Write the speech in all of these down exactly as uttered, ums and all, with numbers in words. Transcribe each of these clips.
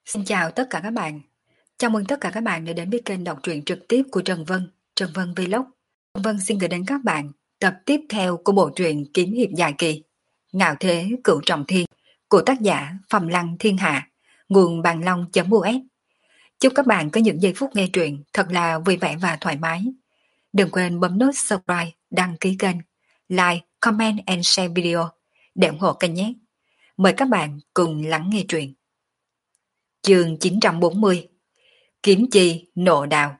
Xin chào tất cả các bạn. Chào mừng tất cả các bạn đã đến với kênh đọc truyện trực tiếp của Trần Vân, Trần Vân Vlog. Trần Vân xin gửi đến các bạn tập tiếp theo của bộ truyện kiếm hiệp dài kỳ Ngạo Thế Cửu Trọng Thiên của tác giả Phàm Lăng Thiên Hạ, nguồn bàn long.us. Chúc các bạn có những giây phút nghe truyện thật là vui vẻ và thoải mái. Đừng quên bấm nút subscribe, đăng ký kênh, like, comment and share video để ủng hộ kênh nhé. Mời các bạn cùng lắng nghe truyện. Chương chín trăm bốn mươi Kiếm chi nộ đào.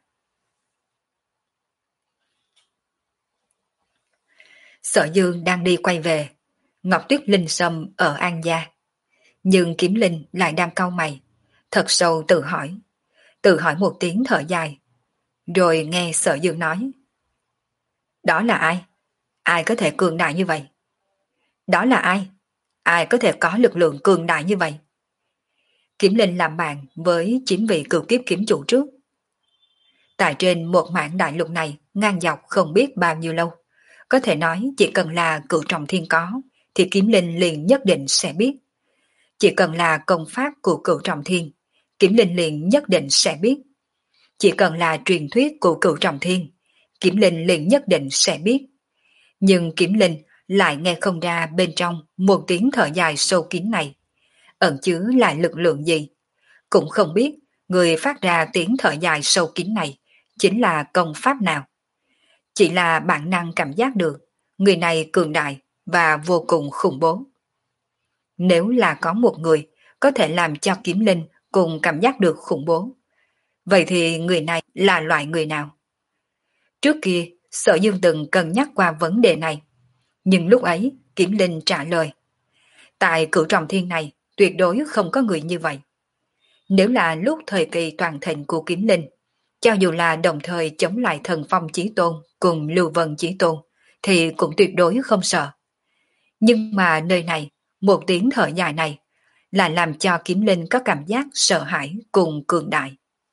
Sở Dương đang đi quay về, Ngọc Tuyết Linh Sâm ở An Gia. Nhưng Kiếm Linh lại đang cau mày, thật sâu tự hỏi, tự hỏi một tiếng thở dài. Rồi nghe Sở Dương nói: Đó là ai? Ai có thể cường đại như vậy? Đó là ai? Ai có thể có lực lượng cường đại như vậy? Kiếm Linh làm bạn với chín vị cửu kiếp kiếm chủ trước. Tại trên một mảng đại lục này ngang dọc không biết bao nhiêu lâu, có thể nói chỉ cần là cửu trọng thiên có thì Kiếm Linh liền nhất định sẽ biết. Chỉ cần là công pháp của cửu trọng thiên, Kiếm Linh liền nhất định sẽ biết. Chỉ cần là truyền thuyết của cửu trọng thiên, Kiếm Linh liền nhất định sẽ biết. Nhưng Kiếm Linh lại nghe không ra bên trong một tiếng thở dài sâu kín này ẩn chứa là lực lượng gì. Cũng không biết người phát ra tiếng thở dài sâu kín này chính là công pháp nào. Chỉ là bản năng cảm giác được người này cường đại và vô cùng khủng bố. Nếu là có một người có thể làm cho Kiếm Linh cùng cảm giác được khủng bố, vậy thì người này là loại người nào? Trước kia Sở Dương từng cân nhắc qua vấn đề này, nhưng lúc ấy Kiếm Linh trả lời: tại cửu trọng thiên này tuyệt đối không có người như vậy. Nếu là lúc thời kỳ toàn thịnh của Kiếm Linh, cho dù là đồng thời chống lại Thần Phong Chí Tôn cùng Lưu Vân Chí Tôn, thì cũng tuyệt đối không sợ. Nhưng mà nơi này, một tiếng thở dài này, là làm cho Kiếm Linh có cảm giác sợ hãi cùng cường đại.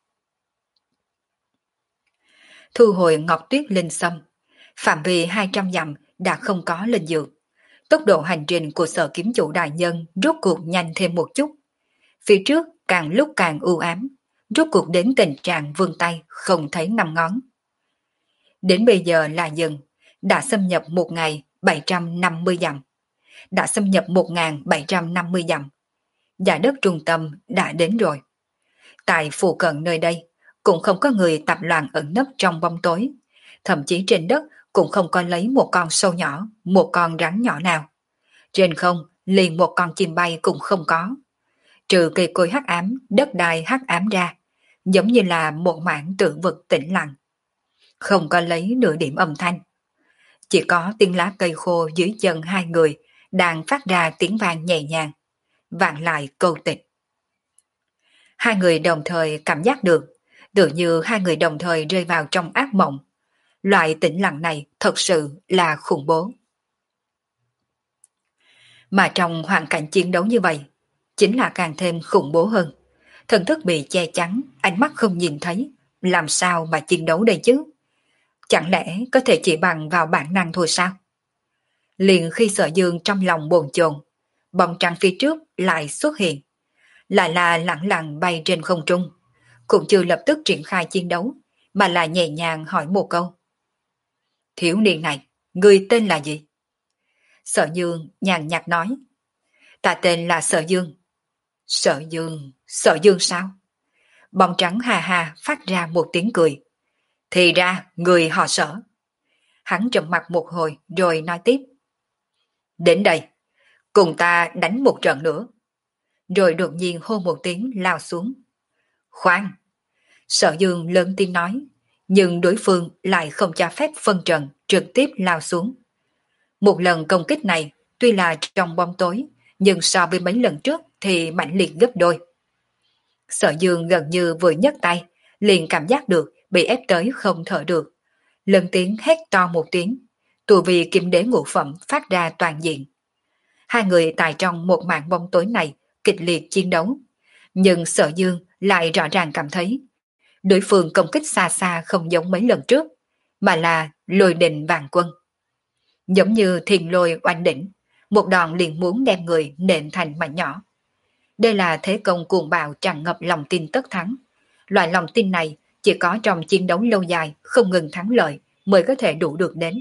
Thu hồi Ngọc Tuyết Linh Sâm, phạm vi hai trăm dặm đã không có linh dược. Tốc độ hành trình của Sở Kiếm Chủ đại nhân rốt cuộc nhanh thêm một chút. Phía trước càng lúc càng u ám, rốt cuộc đến tình trạng vươn tay không thấy năm ngón. Đến bây giờ là dừng, đã xâm nhập một ngày bảy trăm năm mươi dặm, đã xâm nhập một nghìn bảy trăm năm mươi dặm. Giải đất trung tâm đã đến rồi. Tại phụ cận nơi đây cũng không có người tạp loạn ẩn nấp trong bóng tối, thậm chí trên đất cũng không có lấy một con sâu nhỏ, một con rắn nhỏ nào. Trên không liền một con chim bay cũng không có. Trừ cây cối hắc ám, đất đai hắc ám ra, giống như là một mảng tự vực tĩnh lặng. Không có lấy nửa điểm âm thanh. Chỉ có tiếng lá cây khô dưới chân hai người đang phát ra tiếng vang nhẹ nhàng, vang lại câu tịch. Hai người đồng thời cảm giác được, tự như hai người đồng thời rơi vào trong ác mộng. Loại tĩnh lặng này thật sự là khủng bố. Mà trong hoàn cảnh chiến đấu như vậy, chính là càng thêm khủng bố hơn. Thần thức bị che chắn, ánh mắt không nhìn thấy, làm sao mà chiến đấu đây chứ? Chẳng lẽ có thể chỉ bằng vào bản năng thôi sao? Liền khi Sở Dương trong lòng bồn chồn, bóng trắng phía trước lại xuất hiện, lại là lẳng lặng bay trên không trung, cũng chưa lập tức triển khai chiến đấu, mà là nhẹ nhàng hỏi một câu: Thiếu niên này, người tên là gì? Sở Dương nhàn nhạt nói: Ta tên là Sở Dương. Sở Dương, Sở Dương sao? Bóng trắng hà hà phát ra một tiếng cười. Thì ra người họ Sở. Hắn trầm mặt một hồi rồi nói tiếp: Đến đây, cùng ta đánh một trận nữa. Rồi đột nhiên hô một tiếng lao xuống. Khoan! Sở Dương lớn tiếng nói, nhưng đối phương lại không cho phép phân trần, trực tiếp lao xuống. Một lần công kích này tuy là trong bóng tối, nhưng so với mấy lần trước thì mạnh liệt gấp đôi. Sở Dương gần như vừa nhấc tay, liền cảm giác được bị ép tới không thở được. Lần tiếng hét to một tiếng, tù vì kim đế ngũ phẩm phát ra toàn diện. Hai người tại trong một màn bóng tối này kịch liệt chiến đấu, nhưng Sở Dương lại rõ ràng cảm thấy đối phương công kích xa xa không giống mấy lần trước, mà là lôi đình vạn quân. Giống như thiền lôi oanh đỉnh, một đòn liền muốn đem người nện thành mảnh nhỏ. Đây là thế công cuồng bạo tràn ngập lòng tin tất thắng. Loại lòng tin này chỉ có trong chiến đấu lâu dài không ngừng thắng lợi mới có thể đủ được đến.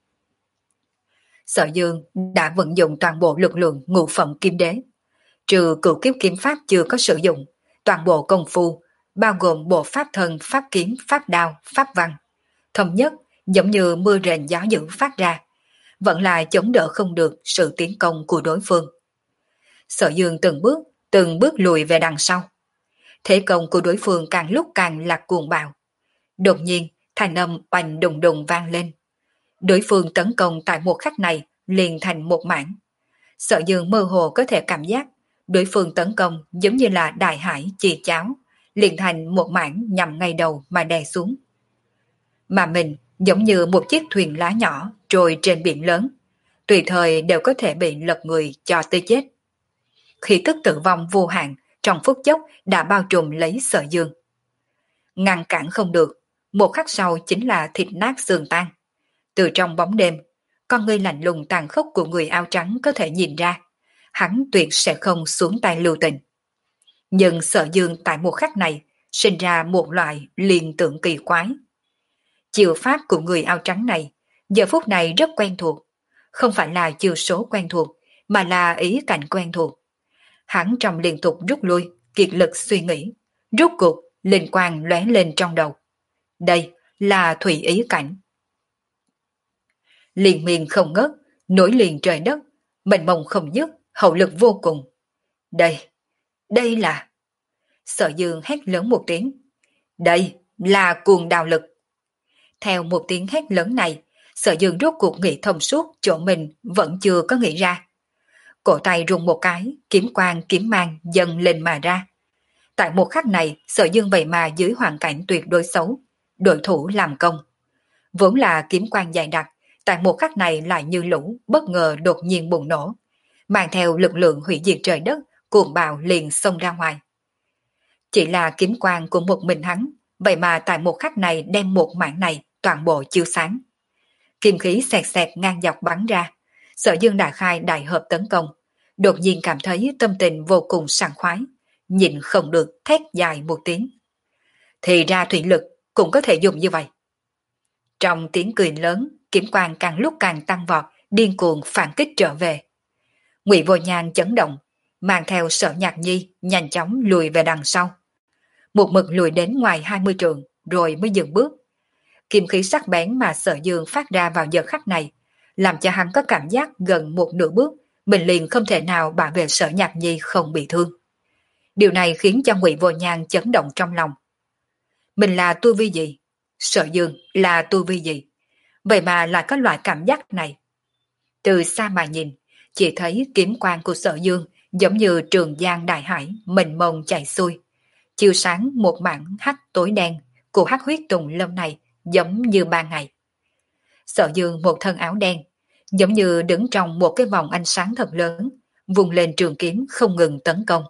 Sở Dương đã vận dụng toàn bộ lực lượng ngũ phẩm kim đế. Trừ cửu kiếp kiếm pháp chưa có sử dụng, toàn bộ công phu, bao gồm bộ pháp thần, pháp kiếm, pháp đao, pháp văn, thống nhất giống như mưa rền gió dữ phát ra, vẫn là chống đỡ không được sự tiến công của đối phương. Sở Dương từng bước, từng bước lùi về đằng sau. Thế công của đối phương càng lúc càng là cuồng bạo. Đột nhiên, thanh âm oanh đùng đùng vang lên. Đối phương tấn công tại một khắc này liền thành một mảng. Sở Dương mơ hồ có thể cảm giác đối phương tấn công giống như là đại hải chì cháo, liền thành một mảng nhằm ngay đầu mà đè xuống. Mà mình giống như một chiếc thuyền lá nhỏ trôi trên biển lớn, tùy thời đều có thể bị lật người cho tới chết. Khí tức tử vong vô hạn trong phút chốc đã bao trùm lấy Sở Dương. Ngăn cản không được, một khắc sau chính là thịt nát xương tan. Từ trong bóng đêm, con ngươi lạnh lùng tàn khốc của người áo trắng có thể nhìn ra, hắn tuyệt sẽ không xuống tay lưu tình. Nhưng Sở Dương tại một khắc này sinh ra một loại liên tưởng kỳ quái. Chiêu pháp của người áo trắng này giờ phút này rất quen thuộc, không phải là chiêu số quen thuộc mà là ý cảnh quen thuộc. Hắn trong liên tục rút lui, kiệt lực suy nghĩ, rút cuộc linh quang lóe lên trong đầu. Đây là thủy ý cảnh. Liên miên không ngớt, nối liền trời đất, mênh mông không dứt, hậu lực vô cùng. Đây, đây là... Sở Dương hét lớn một tiếng. Đây là cuồng đào lực. Theo một tiếng hét lớn này, Sở Dương rốt cuộc nghĩ thông suốt chỗ mình vẫn chưa có nghĩ ra. Cổ tay rung một cái, kiếm quang kiếm mang dần lên mà ra. Tại một khắc này, Sở Dương vậy mà dưới hoàn cảnh tuyệt đối xấu, đội thủ làm công. Vốn là kiếm quang dày đặc, tại một khắc này lại như lũ bất ngờ đột nhiên bùng nổ, mang theo lực lượng hủy diệt trời đất, cuồng bạo liền xông ra ngoài. Chỉ là kiếm quang của một mình hắn, vậy mà tại một khắc này đem một mảng này toàn bộ chiếu sáng. Kim khí xẹt xẹt ngang dọc bắn ra, Sở Dương đại khai đại hợp tấn công, đột nhiên cảm thấy tâm tình vô cùng sảng khoái, nhìn không được thét dài một tiếng. Thì ra thủy lực cũng có thể dùng như vậy. Trong tiếng cười lớn, kiếm quang càng lúc càng tăng vọt, điên cuồng phản kích trở về. Ngụy Vô Nhan chấn động, mang theo Sở Nhạc Nhi nhanh chóng lùi về đằng sau. Một mực lùi đến ngoài hai mươi trượng rồi mới dừng bước. Kim khí sắc bén mà Sở Dương phát ra vào giờ khắc này, làm cho hắn có cảm giác gần một nửa bước, mình liền không thể nào bảo vệ Sở Nhạc Nhi không bị thương. Điều này khiến cho Ngụy Vô Nhan chấn động trong lòng. Mình là tu vi gì? Sở Dương là tu vi gì? Vậy mà lại có loại cảm giác này. Từ xa mà nhìn, chỉ thấy kiếm quang của Sở Dương giống như trường giang đại hải mênh mông chảy xuôi, chiếu sáng một mảng hắc tối đen của hắc huyết tùng lâm này giống như ban ngày. Sở Dương một thân áo đen, giống như đứng trong một cái vòng ánh sáng thật lớn, vùng lên trường kiếm không ngừng tấn công.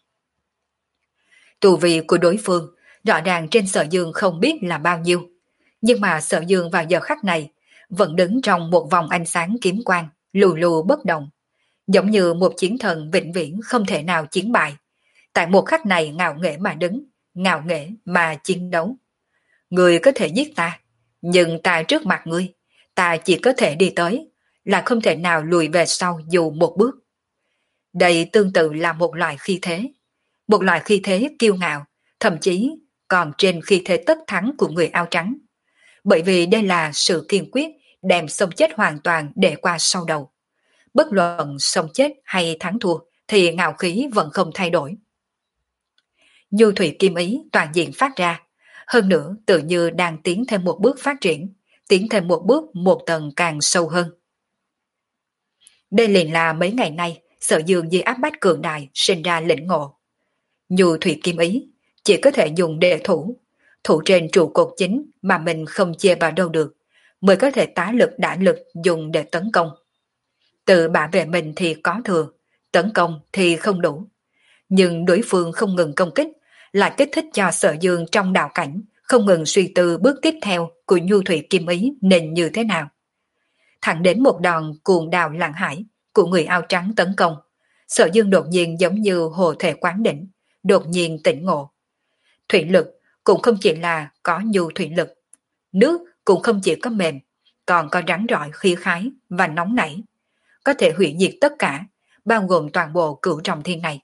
Tu vi của đối phương rõ ràng trên Sở Dương không biết là bao nhiêu, nhưng mà Sở Dương vào giờ khắc này vẫn đứng trong một vòng ánh sáng kiếm quang, lù lù bất động, giống như một chiến thần vĩnh viễn không thể nào chiến bại. Tại một khắc này ngạo nghễ mà đứng, ngạo nghễ mà chiến đấu. Người có thể giết ta, nhưng ta trước mặt ngươi, ta chỉ có thể đi tới, là không thể nào lùi về sau dù một bước. Đây tương tự là một loại khí thế, một loại khí thế kiêu ngạo, thậm chí còn trên khí thế tất thắng của người áo trắng. Bởi vì đây là sự kiên quyết đem sống chết hoàn toàn để qua sau đầu. Bất luận sống chết hay thắng thua thì ngạo khí vẫn không thay đổi. Nhu thủy kim ý toàn diện phát ra, hơn nữa tự như đang tiến thêm một bước phát triển, tiến thêm một bước một tầng càng sâu hơn. Đây liền là mấy ngày nay Sở Dương dưới áp bách cường đại sinh ra lĩnh ngộ. Nhu thủy kim ý chỉ có thể dùng để thủ, thủ trên trụ cột chính mà mình không chia vào đâu được, mới có thể tá lực đả lực dùng để tấn công. Tự bảo vệ mình thì có thừa, tấn công thì không đủ. Nhưng đối phương không ngừng công kích, lại kích thích cho Sở Dương trong đạo cảnh, không ngừng suy tư bước tiếp theo của nhu thủy kim ý nên như thế nào. Thẳng đến một đòn cuồng đào lạng hải của người áo trắng tấn công, Sở Dương đột nhiên giống như hồ thể quán đỉnh, đột nhiên tỉnh ngộ. Thủy lực cũng không chỉ là có nhu thủy lực, nước cũng không chỉ có mềm, còn có rắn rỏi khí khái và nóng nảy, có thể hủy diệt tất cả, bao gồm toàn bộ cửu trọng thiên này.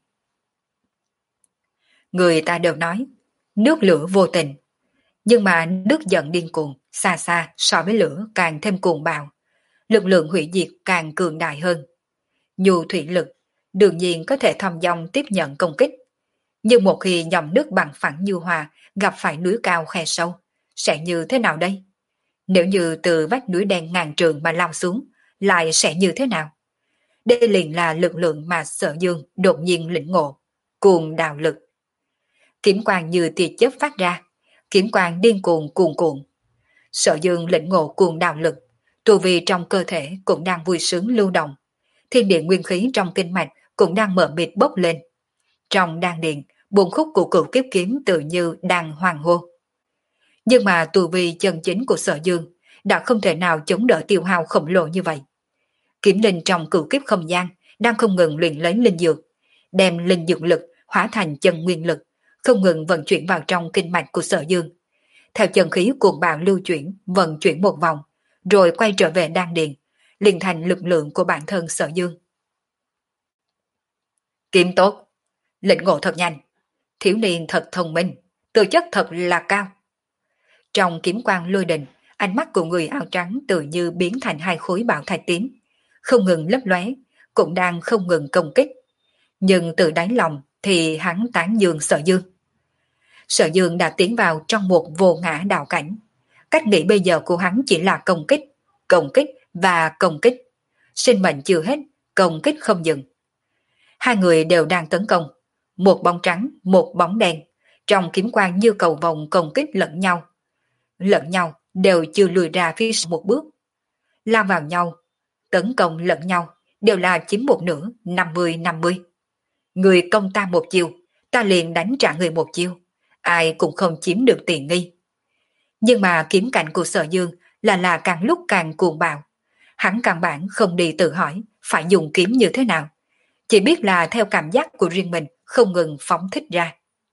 Người ta đều nói, nước lửa vô tình, nhưng mà nước giận điên cuồng, xa xa so với lửa càng thêm cuồng bạo, lực lượng hủy diệt càng cường đại hơn. Nhu thủy lực đương nhiên có thể thong dong tiếp nhận công kích, nhưng một khi dòng nước bằng phẳng như hòa gặp phải núi cao khe sâu, sẽ như thế nào đây? Nếu như từ vách núi đen ngàn trượng mà lao xuống, lại sẽ như thế nào? Đây liền là lực lượng mà Sở Dương đột nhiên lĩnh ngộ, cuồng đạo lực. Kiếm quang như tia chớp phát ra, kiếm quang điên cuồng cuồn cuộn. Sở Dương lĩnh ngộ cuồng đạo lực, tu vi trong cơ thể cũng đang vui sướng lưu động. Thiên địa nguyên khí trong kinh mạch cũng đang mở mịt bốc lên. Trong đan điện, buồn khúc của cửu kiếp kiếm tự như đang hoàng hô. Nhưng mà tu vi chân chính của Sở Dương đã không thể nào chống đỡ tiêu hao khổng lồ như vậy. Kiếm linh trong cửu kiếp không gian đang không ngừng luyện lấy linh dược, đem linh dược lực hóa thành chân nguyên lực, không ngừng vận chuyển vào trong kinh mạch của Sở Dương. Theo chân khí cuồng bạo lưu chuyển, vận chuyển một vòng, rồi quay trở về đan điền, liền thành lực lượng của bản thân Sở Dương. Kiếm tốt, lĩnh ngộ thật nhanh, thiếu niên thật thông minh, tư chất thật là cao. Trong kiếm quang lôi đình, ánh mắt của người áo trắng tự như biến thành hai khối bảo thạch tím, không ngừng lấp lóe, cũng đang không ngừng công kích. Nhưng từ đáy lòng thì hắn tán dương Sở Dương. Sở Dương đã tiến vào trong một vô ngã đạo cảnh. Cách nghĩ bây giờ của hắn chỉ là công kích, công kích và công kích. Sinh mệnh chưa hết, công kích không dừng. Hai người đều đang tấn công. Một bóng trắng, một bóng đen. Trong kiếm quang như cầu vồng công kích lẫn nhau. Lẫn nhau đều chưa lùi ra phía sau một bước. Lao vào nhau, tấn công lẫn nhau, đều là chiếm một nửa, năm mươi năm mươi. Người công ta một chiêu, ta liền đánh trả người một chiêu. Ai cũng không chiếm được tiền nghi. Nhưng mà kiếm cảnh của Sở Dương là là càng lúc càng cuồng bạo. Hắn căn bản không đi tự hỏi phải dùng kiếm như thế nào. Chỉ biết là theo cảm giác của riêng mình không ngừng phóng thích ra.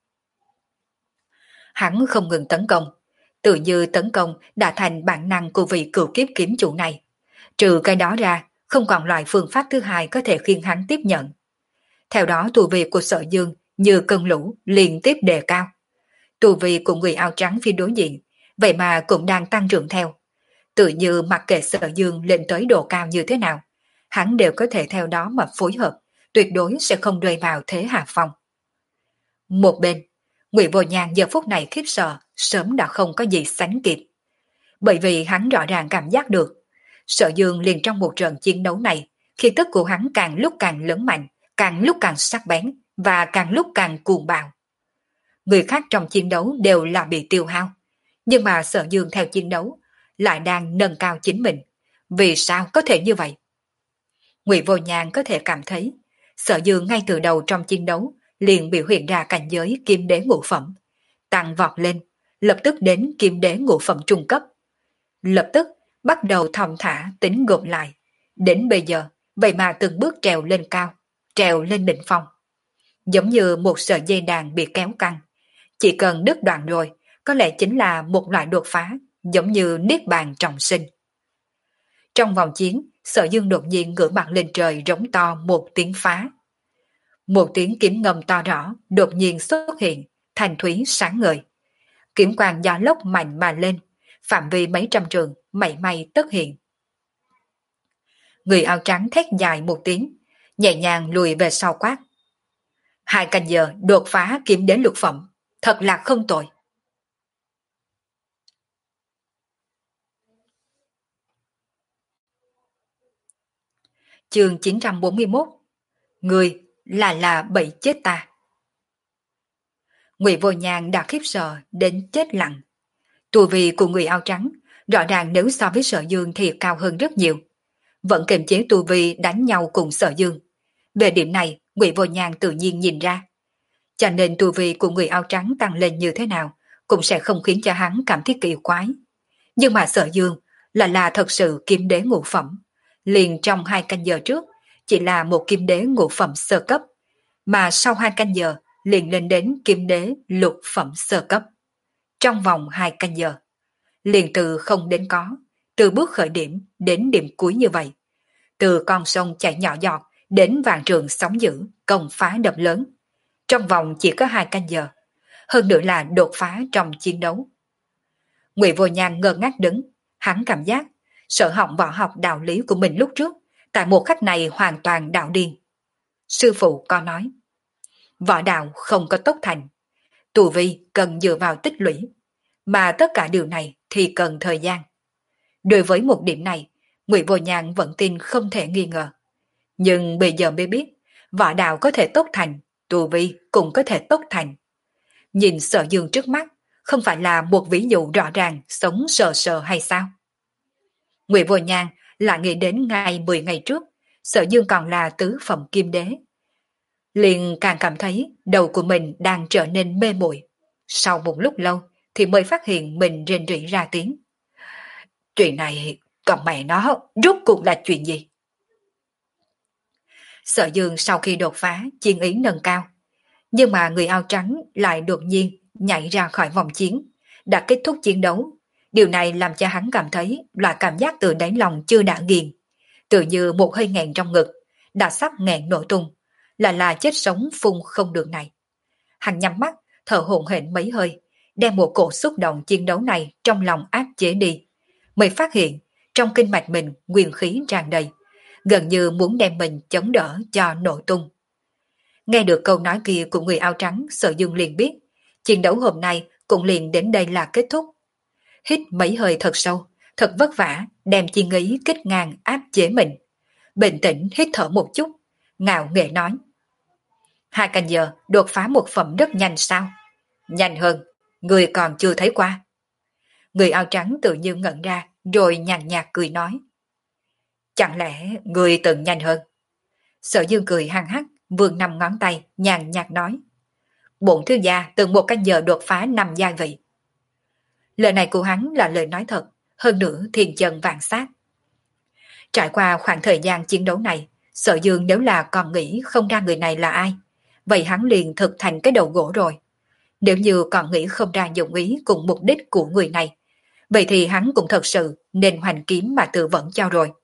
Hắn không ngừng tấn công. Tự như tấn công đã thành bản năng của vị cửu kiếp kiếm chủ này. Trừ cái đó ra, không còn loại phương pháp thứ hai có thể khiến hắn tiếp nhận. Theo đó tu vi của Sở Dương như cơn lũ liên tiếp đề cao. Tu vi của người áo trắng phía đối diện, vậy mà cũng đang tăng trưởng theo. Tự như mặc kệ Sở Dương lên tới độ cao như thế nào, hắn đều có thể theo đó mà phối hợp, tuyệt đối sẽ không rơi vào thế hạ phong. Một bên, Ngụy Vô Nhàn giờ phút này khiếp sợ, sớm đã không có gì sánh kịp. Bởi vì hắn rõ ràng cảm giác được, Sở Dương liền trong một trận chiến đấu này, khí tức của hắn càng lúc càng lớn mạnh, càng lúc càng sắc bén và càng lúc càng cuồng bạo. Người khác trong chiến đấu đều là bị tiêu hao, nhưng mà Sở Dương theo chiến đấu lại đang nâng cao chính mình. Vì sao có thể như vậy? Ngụy Vô Nhàn có thể cảm thấy Sở Dương ngay từ đầu trong chiến đấu liền biểu hiện ra cảnh giới kim đế ngũ phẩm, tăng vọt lên, lập tức đến kim đế ngũ phẩm trung cấp. Lập tức bắt đầu thong thả tính gộp lại, đến bây giờ vậy mà từng bước trèo lên cao, trèo lên đỉnh phong. Giống như một sợi dây đàn bị kéo căng, chỉ cần đứt đoạn rồi, có lẽ chính là một loại đột phá, giống như niết bàn trọng sinh. Trong vòng chiến, Sở Dương đột nhiên ngửa mặt lên trời rống to một tiếng phá. Một tiếng kiếm ngầm to rõ đột nhiên xuất hiện, thanh thúy sáng ngời. Kiếm quang gió lốc mạnh mà lên, phạm vi mấy trăm trường, mảy may tất hiện. Người áo trắng thét dài một tiếng, nhẹ nhàng lùi về sau quát. Hai canh giờ đột phá kiếm đến lục phẩm, thật là không tồi. Chương chín trăm bốn mươi mốt. Người là là bậy chết ta. Ngụy Vô Nhàn đã khiếp sợ đến chết lặng. Tu vi của người áo trắng rõ ràng nếu so với Sở Dương thì cao hơn rất nhiều. Vẫn kiềm chế tu vi đánh nhau cùng Sở Dương. Về điểm này, Ngụy Vô Nhàn tự nhiên nhìn ra. Cho nên tu vi của người áo trắng tăng lên như thế nào cũng sẽ không khiến cho hắn cảm thấy kỳ quái. Nhưng mà Sở Dương là là thật sự kiếm đế ngũ phẩm. Liền trong hai canh giờ trước, chỉ là một kim đế ngũ phẩm sơ cấp, mà sau hai canh giờ liền lên đến kim đế lục phẩm sơ cấp. Trong vòng hai canh giờ, liền từ không đến có, từ bước khởi điểm đến điểm cuối như vậy, từ con sông chảy nhỏ giọt đến vạn trường sóng dữ, công phá đập lớn. Trong vòng chỉ có hai canh giờ, hơn nữa là đột phá trong chiến đấu. Ngụy Vô Nhan ngơ ngác đứng, hắn cảm giác sở học võ học đạo lý của mình lúc trước, tại một khắc này hoàn toàn đạo điên. Sư phụ có nói, võ đạo không có tốc thành, tu vi cần dựa vào tích lũy, mà tất cả điều này thì cần thời gian. Đối với một điểm này, Ngụy Vô Nhan vẫn tin không thể nghi ngờ. Nhưng bây giờ mới biết, võ đạo có thể tốc thành, tu vi cũng có thể tốc thành. Nhìn Sở Dương trước mắt, không phải là một ví dụ rõ ràng sống sờ sờ hay sao? Ngụy Vô Nhan lại nghĩ đến ngày mười ngày trước, Sở Dương còn là tứ phẩm kim đế. Liền càng cảm thấy đầu của mình đang trở nên mê muội. Sau một lúc lâu thì mới phát hiện mình rên rỉ ra tiếng. Chuyện này, còn mẹ nó, rốt cuộc là chuyện gì? Sở Dương sau khi đột phá, chiến ý nâng cao. Nhưng mà người áo trắng lại đột nhiên nhảy ra khỏi vòng chiến, đã kết thúc chiến đấu. Điều này làm cho hắn cảm thấy loại cảm giác từ đáy lòng chưa đã nghiền. Tự như một hơi nghẹn trong ngực, đã sắp nghẹn nổ tung, là là chết sống phun không được này. Hắn nhắm mắt, thở hổn hển mấy hơi, đem một cổ xúc động chiến đấu này trong lòng áp chế đi. Mới phát hiện, trong kinh mạch mình nguyên khí tràn đầy, gần như muốn đem mình chống đỡ cho nổ tung. Nghe được câu nói kia của người áo trắng, Sở Dương liền biết, chiến đấu hôm nay cũng liền đến đây là kết thúc. Hít mấy hơi thật sâu, thật vất vả, đem chi nghĩ kích ngang áp chế mình. Bình tĩnh hít thở một chút, ngạo nghễ nói. Hai canh giờ đột phá một phẩm rất nhanh sao? Nhanh hơn, người còn chưa thấy qua. Người áo trắng tự nhiên ngẩn ra, rồi nhàn nhạt cười nói. Chẳng lẽ người từng nhanh hơn? Sở Dương cười hăng hắc, vươn năm ngón tay, nhàn nhạt nói. Bổn thiếu gia từng một canh giờ đột phá năm giai vị. Lời này của hắn là lời nói thật, hơn nữa thiên chân vạn sát. Trải qua khoảng thời gian chiến đấu này, Sở Dương nếu là còn nghĩ không ra người này là ai, vậy hắn liền thực thành cái đầu gỗ rồi. Nếu như còn nghĩ không ra dụng ý cùng mục đích của người này, vậy thì hắn cũng thật sự nên hoành kiếm mà tự vẫn cho rồi.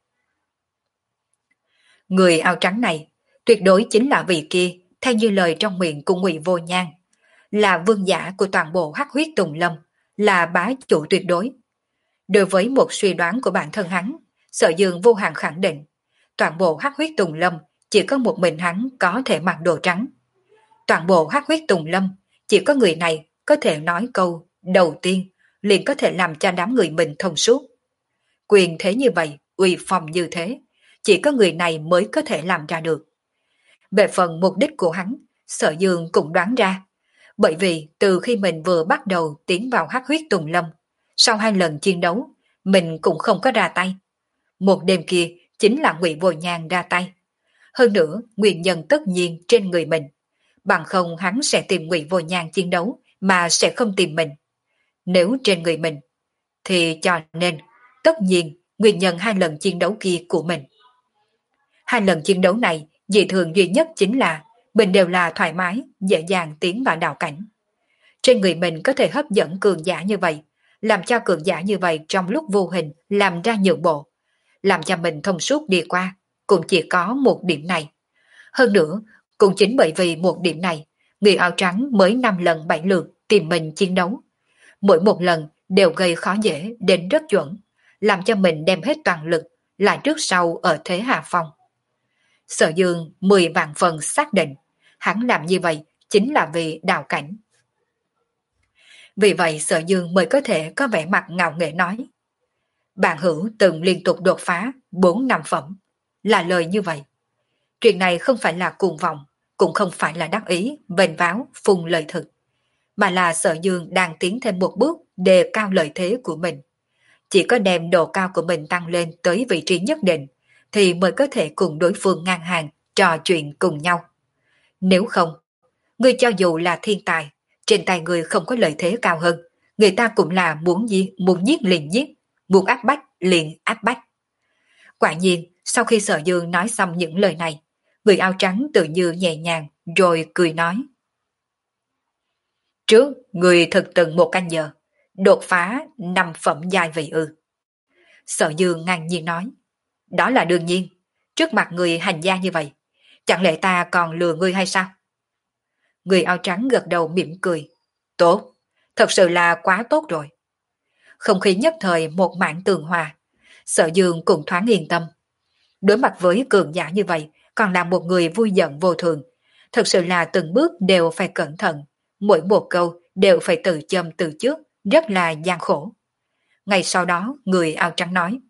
Người áo trắng này tuyệt đối chính là vị kia, theo như lời trong miệng của Ngụy Vô Nhan, là vương giả của toàn bộ Hắc Huyết Tùng Lâm, là bá chủ tuyệt đối. Đối với một suy đoán của bản thân hắn, Sở Dương vô hạn khẳng định, toàn bộ Hắc Huyết Tùng Lâm chỉ có một mình hắn có thể mặc đồ trắng. Toàn bộ Hắc Huyết Tùng Lâm chỉ có người này có thể nói câu đầu tiên liền có thể làm cho đám người mình thông suốt. Quyền thế như vậy, uy phong như thế, chỉ có người này mới có thể làm ra được. Về phần mục đích của hắn, Sở Dương cũng đoán ra, bởi vì từ khi mình vừa bắt đầu tiến vào Hắc Huyết Tùng Lâm, sau hai lần chiến đấu, mình cũng không có ra tay. Một đêm kia chính là Ngụy Vô Nhan ra tay. Hơn nữa, nguyên nhân tất nhiên trên người mình. Bằng không hắn sẽ tìm Ngụy Vô Nhan chiến đấu mà sẽ không tìm mình. Nếu trên người mình, thì cho nên tất nhiên nguyên nhân hai lần chiến đấu kia của mình. Hai lần chiến đấu này dị thường duy nhất chính là mình đều là thoải mái, dễ dàng tiến vào đạo cảnh. Trên người mình có thể hấp dẫn cường giả như vậy, làm cho cường giả như vậy trong lúc vô hình làm ra nhượng bộ, làm cho mình thông suốt đi qua, cũng chỉ có một điểm này. Hơn nữa, cũng chính bởi vì một điểm này, người áo trắng mới năm lần bảy lượt tìm mình chiến đấu. Mỗi một lần đều gây khó dễ đến rất chuẩn, làm cho mình đem hết toàn lực, lại trước sau ở thế hạ phong. Sở Dương mười vạn phần xác định, hắn làm như vậy chính là vì đạo cảnh. Vì vậy Sở Dương mới có thể có vẻ mặt ngạo nghễ nói. Bạn hữu từng liên tục đột phá bốn năm phẩm, là lời như vậy. Chuyện này không phải là cuồng vọng, cũng không phải là đắc ý, vênh váo, phung lời thực, mà là Sở Dương đang tiến thêm một bước đề cao lợi thế của mình. Chỉ có đem độ cao của mình tăng lên tới vị trí nhất định, thì mới có thể cùng đối phương ngang hàng, trò chuyện cùng nhau. Nếu không, ngươi cho dù là thiên tài, trên tay ngươi không có lợi thế cao hơn, người ta cũng là muốn gì, muốn giết liền giết, muốn áp bách liền áp bách. Quả nhiên, sau khi Sở Dương nói xong những lời này, người áo trắng tự như nhẹ nhàng rồi cười nói. Trước, người thực từng một canh giờ, đột phá năm phẩm giai vị ư. Sở Dương ngang nhiên nói. Đó là đương nhiên, trước mặt người hành gia như vậy, chẳng lẽ ta còn lừa ngươi hay sao? Người áo trắng gật đầu mỉm cười. Tốt, thật sự là quá tốt rồi. Không khí nhất thời một mảng tường hòa, Sở Dương cũng thoáng yên tâm. Đối mặt với cường giả như vậy, còn là một người vui giận vô thường. Thật sự là từng bước đều phải cẩn thận, mỗi một câu đều phải tự châm từ trước, rất là gian khổ. Ngày sau đó, người áo trắng nói.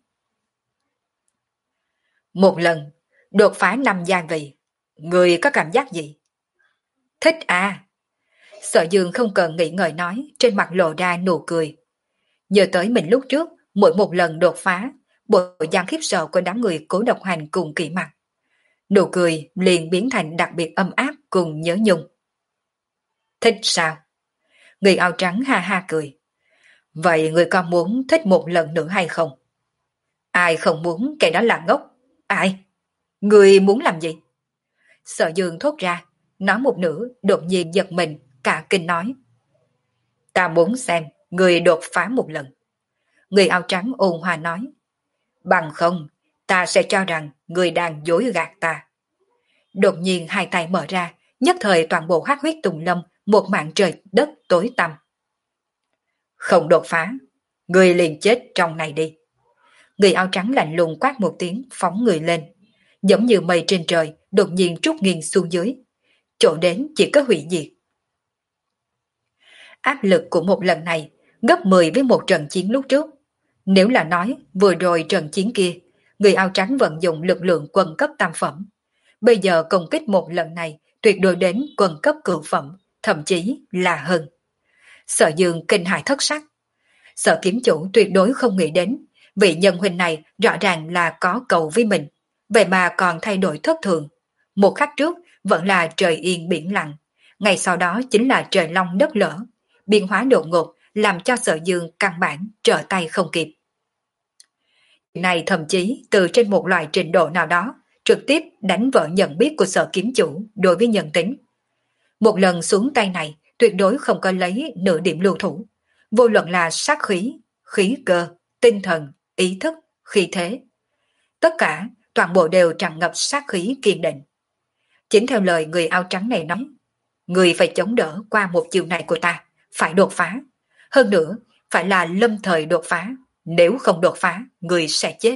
Một lần, đột phá năm gia vị, người có cảm giác gì? Thích à? Sở Dương không cần nghĩ ngợi nói, trên mặt lộ ra nụ cười. Nhớ tới mình lúc trước, mỗi một lần đột phá, bộ dáng khiếp sợ của đám người Cố Độc Hành cùng kỹ mặt. Nụ cười liền biến thành đặc biệt âm áp cùng nhớ nhung. Thích sao? Người áo trắng ha ha cười. Vậy người có muốn thích một lần nữa hay không? Ai không muốn kẻ đó là ngốc. Ai? Người muốn làm gì? Sở Dương thốt ra, nói một nửa đột nhiên giật mình, cả kinh nói. Ta muốn xem người đột phá một lần. Người áo trắng ôn hòa nói. Bằng không, ta sẽ cho rằng người đang dối gạt ta. Đột nhiên hai tay mở ra, nhất thời toàn bộ hắc huyết tùng lâm, một mảng trời đất tối tăm. Không đột phá, người liền chết trong này đi. Người áo trắng lạnh lùng quát một tiếng, phóng người lên. Giống như mây trên trời, đột nhiên trút nghiêng xuống dưới. Chỗ đến chỉ có hủy diệt. Áp lực của một lần này gấp mười với một trận chiến lúc trước. Nếu là nói vừa rồi trận chiến kia, người áo trắng vận dụng lực lượng quân cấp tam phẩm. Bây giờ công kích một lần này tuyệt đối đến quân cấp cửu phẩm, thậm chí là hơn. Sở Dương kinh hãi thất sắc. Sở kiếm chủ tuyệt đối không nghĩ đến, vị nhân huynh này rõ ràng là có cầu với mình, vậy mà còn thay đổi thất thường. Một khắc trước vẫn là trời yên biển lặng, ngày sau đó chính là trời long đất lở, biến hóa đột ngột làm cho Sở Dương căn bản trở tay không kịp. Này thậm chí từ trên một loại trình độ nào đó, trực tiếp đánh vỡ nhận biết của Sở kiếm chủ đối với nhân tính. Một lần xuống tay này tuyệt đối không có lấy nửa điểm lưu thủ, vô luận là sát khí, khí cơ, tinh thần, ý thức, khí thế. Tất cả, toàn bộ đều tràn ngập sát khí kiên định. Chính theo lời người áo trắng này nói, người phải chống đỡ qua một chiều này của ta, phải đột phá. Hơn nữa, phải là lâm thời đột phá, nếu không đột phá, người sẽ chết.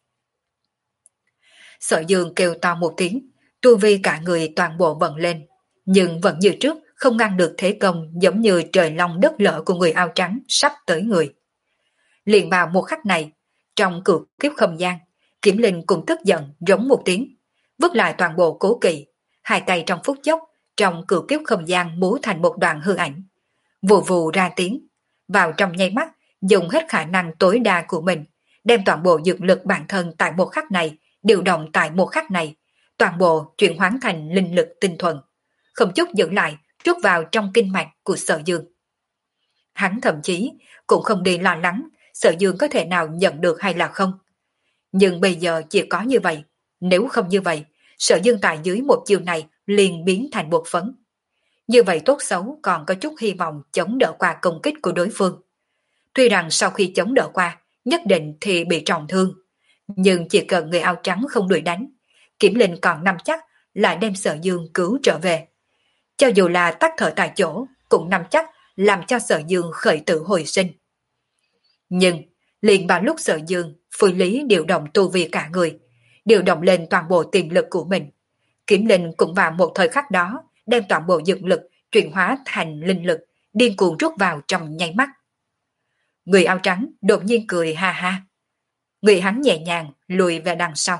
Sở Dương kêu to một tiếng, tu vi cả người toàn bộ vận lên, nhưng vẫn như trước không ngăn được thế công giống như trời long đất lở của người áo trắng sắp tới người. Liền vào một khắc này, trong cửu kiếp không gian, Kiểm Linh cũng tức giận rống một tiếng, vứt lại toàn bộ cố kỵ, hai tay trong phút chốc, trong cửu kiếp không gian múa thành một đoạn hư ảnh. Vù vù ra tiếng, vào trong nháy mắt, dùng hết khả năng tối đa của mình, đem toàn bộ dược lực bản thân tại một khắc này, điều động tại một khắc này, toàn bộ chuyển hóa thành linh lực tinh thuần, không chút dừng lại, trút vào trong kinh mạch của Sở Dương. Hắn thậm chí cũng không đi lo lắng Sở Dương có thể nào nhận được hay là không. Nhưng bây giờ chỉ có như vậy, nếu không như vậy, Sở Dương tại dưới một chiều này liền biến thành bột phấn. Như vậy tốt xấu còn có chút hy vọng chống đỡ qua công kích của đối phương. Tuy rằng sau khi chống đỡ qua, nhất định thì bị trọng thương, nhưng chỉ cần người áo trắng không đuổi đánh, Kiểm Linh còn nắm chắc là đem Sở Dương cứu trở về. Cho dù là tắt thở tại chỗ, cũng nắm chắc làm cho Sở Dương khởi tử hồi sinh. Nhưng, liền vào lúc Sở Dương phủi lý điều động tu vi cả người, điều động lên toàn bộ tiềm lực của mình, Kiểm Linh cũng vào một thời khắc đó đem toàn bộ dược lực chuyển hóa thành linh lực, điên cuồng rút vào trong nháy mắt. Người áo trắng đột nhiên cười ha ha. Người hắn nhẹ nhàng lùi về đằng sau.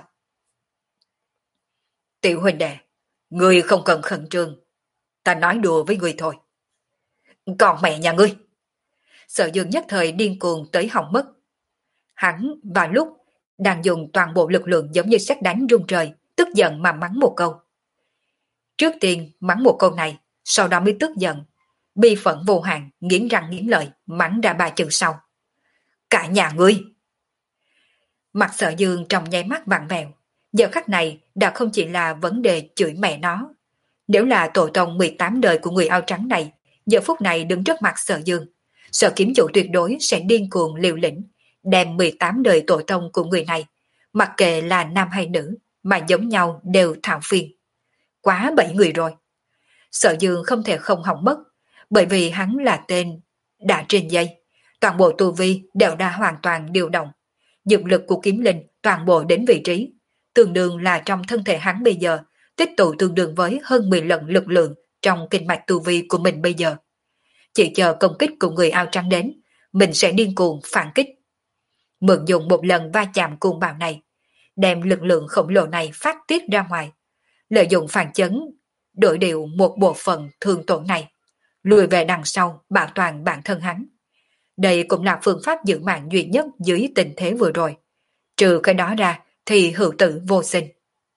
Tiểu huynh đệ, người không cần khẩn trương. Ta nói đùa với người thôi. Còn mẹ nhà ngươi. Sở Dương nhất thời điên cuồng tới hỏng mất. Hắn vào lúc đang dùng toàn bộ lực lượng giống như sét đánh rung trời, tức giận mà mắng một câu. Trước tiên mắng một câu này, sau đó mới tức giận, bi phẫn vô hạn, nghiến răng nghiến lợi, mắng ra ba chữ sau. Cả nhà ngươi! Mặt Sở Dương trong nháy mắt vặn vẹo, giờ khắc này đã không chỉ là vấn đề chửi mẹ nó. Nếu là tổ tông mười tám đời của người áo trắng này, giờ phút này đứng trước mặt Sở Dương, Sở kiếm chủ tuyệt đối sẽ điên cuồng liều lĩnh, đem mười tám đời tổ tông của người này, mặc kệ là nam hay nữ, mà giống nhau đều thảo phiền. Quá bảy người rồi. Sở Dương không thể không hỏng mất, bởi vì hắn là tên đã trên dây, toàn bộ tu vi đều đã hoàn toàn điều động. Dược lực của kiếm linh toàn bộ đến vị trí, tương đương là trong thân thể hắn bây giờ, tích tụ tương đương với hơn mười lần lực lượng trong kinh mạch tu vi của mình bây giờ. Chỉ chờ công kích của người áo trắng đến, mình sẽ điên cuồng phản kích. Mượn dùng một lần va chạm cuồng bạo này, đem lực lượng khổng lồ này phát tiết ra ngoài, lợi dụng phản chấn, đổi điệu một bộ phận thương tổn này, lùi về đằng sau bảo toàn bản thân hắn. Đây cũng là phương pháp giữ mạng duy nhất dưới tình thế vừa rồi. Trừ cái đó ra thì hữu tử vô sinh.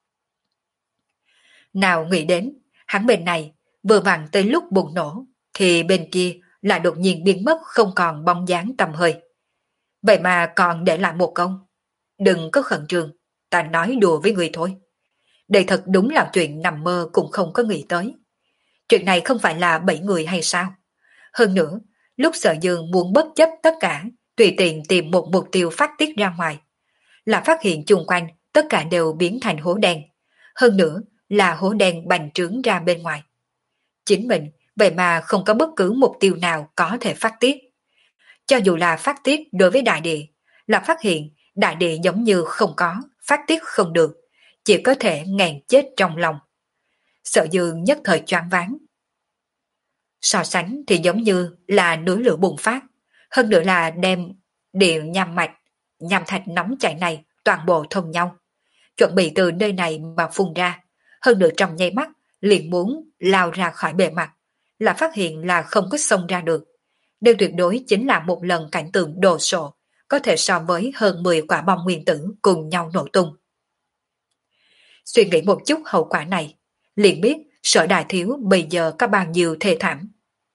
Nào nghĩ đến, hắn bên này vừa vặn tới lúc bùng nổ, thì bên kia lại đột nhiên biến mất không còn bóng dáng tầm hơi. Vậy mà còn để lại một câu: đừng có khẩn trương, ta nói đùa với người thôi. Đây thật đúng là chuyện nằm mơ cũng không có nghĩ tới. Chuyện này không phải là bảy người hay sao? Hơn nữa, lúc Sở Dương muốn bất chấp tất cả, tùy tiện tìm một mục tiêu phát tiết ra ngoài, là phát hiện chung quanh tất cả đều biến thành hố đen. Hơn nữa là hố đen bành trướng ra bên ngoài. Chính mình vậy mà không có bất cứ mục tiêu nào có thể phát tiết. Cho dù là phát tiết đối với đại địa, là phát hiện đại địa giống như không có, phát tiết không được, chỉ có thể nghẹn chết trong lòng. Sở Dương nhất thời choáng váng. So sánh thì giống như là núi lửa bùng phát, hơn nữa là đem địa nham mạch, nham thạch nóng chảy này toàn bộ thông nhau, chuẩn bị từ nơi này mà phun ra, hơn nữa trong nháy mắt liền muốn lao ra khỏi bề mặt, là phát hiện là không có xông ra được. Đây tuyệt đối chính là một lần cảnh tượng đồ sộ, có thể so với hơn mười quả bom nguyên tử cùng nhau nổ tung. Suy nghĩ một chút hậu quả này, liền biết Sở đại thiếu bây giờ có bao nhiêu thê thảm.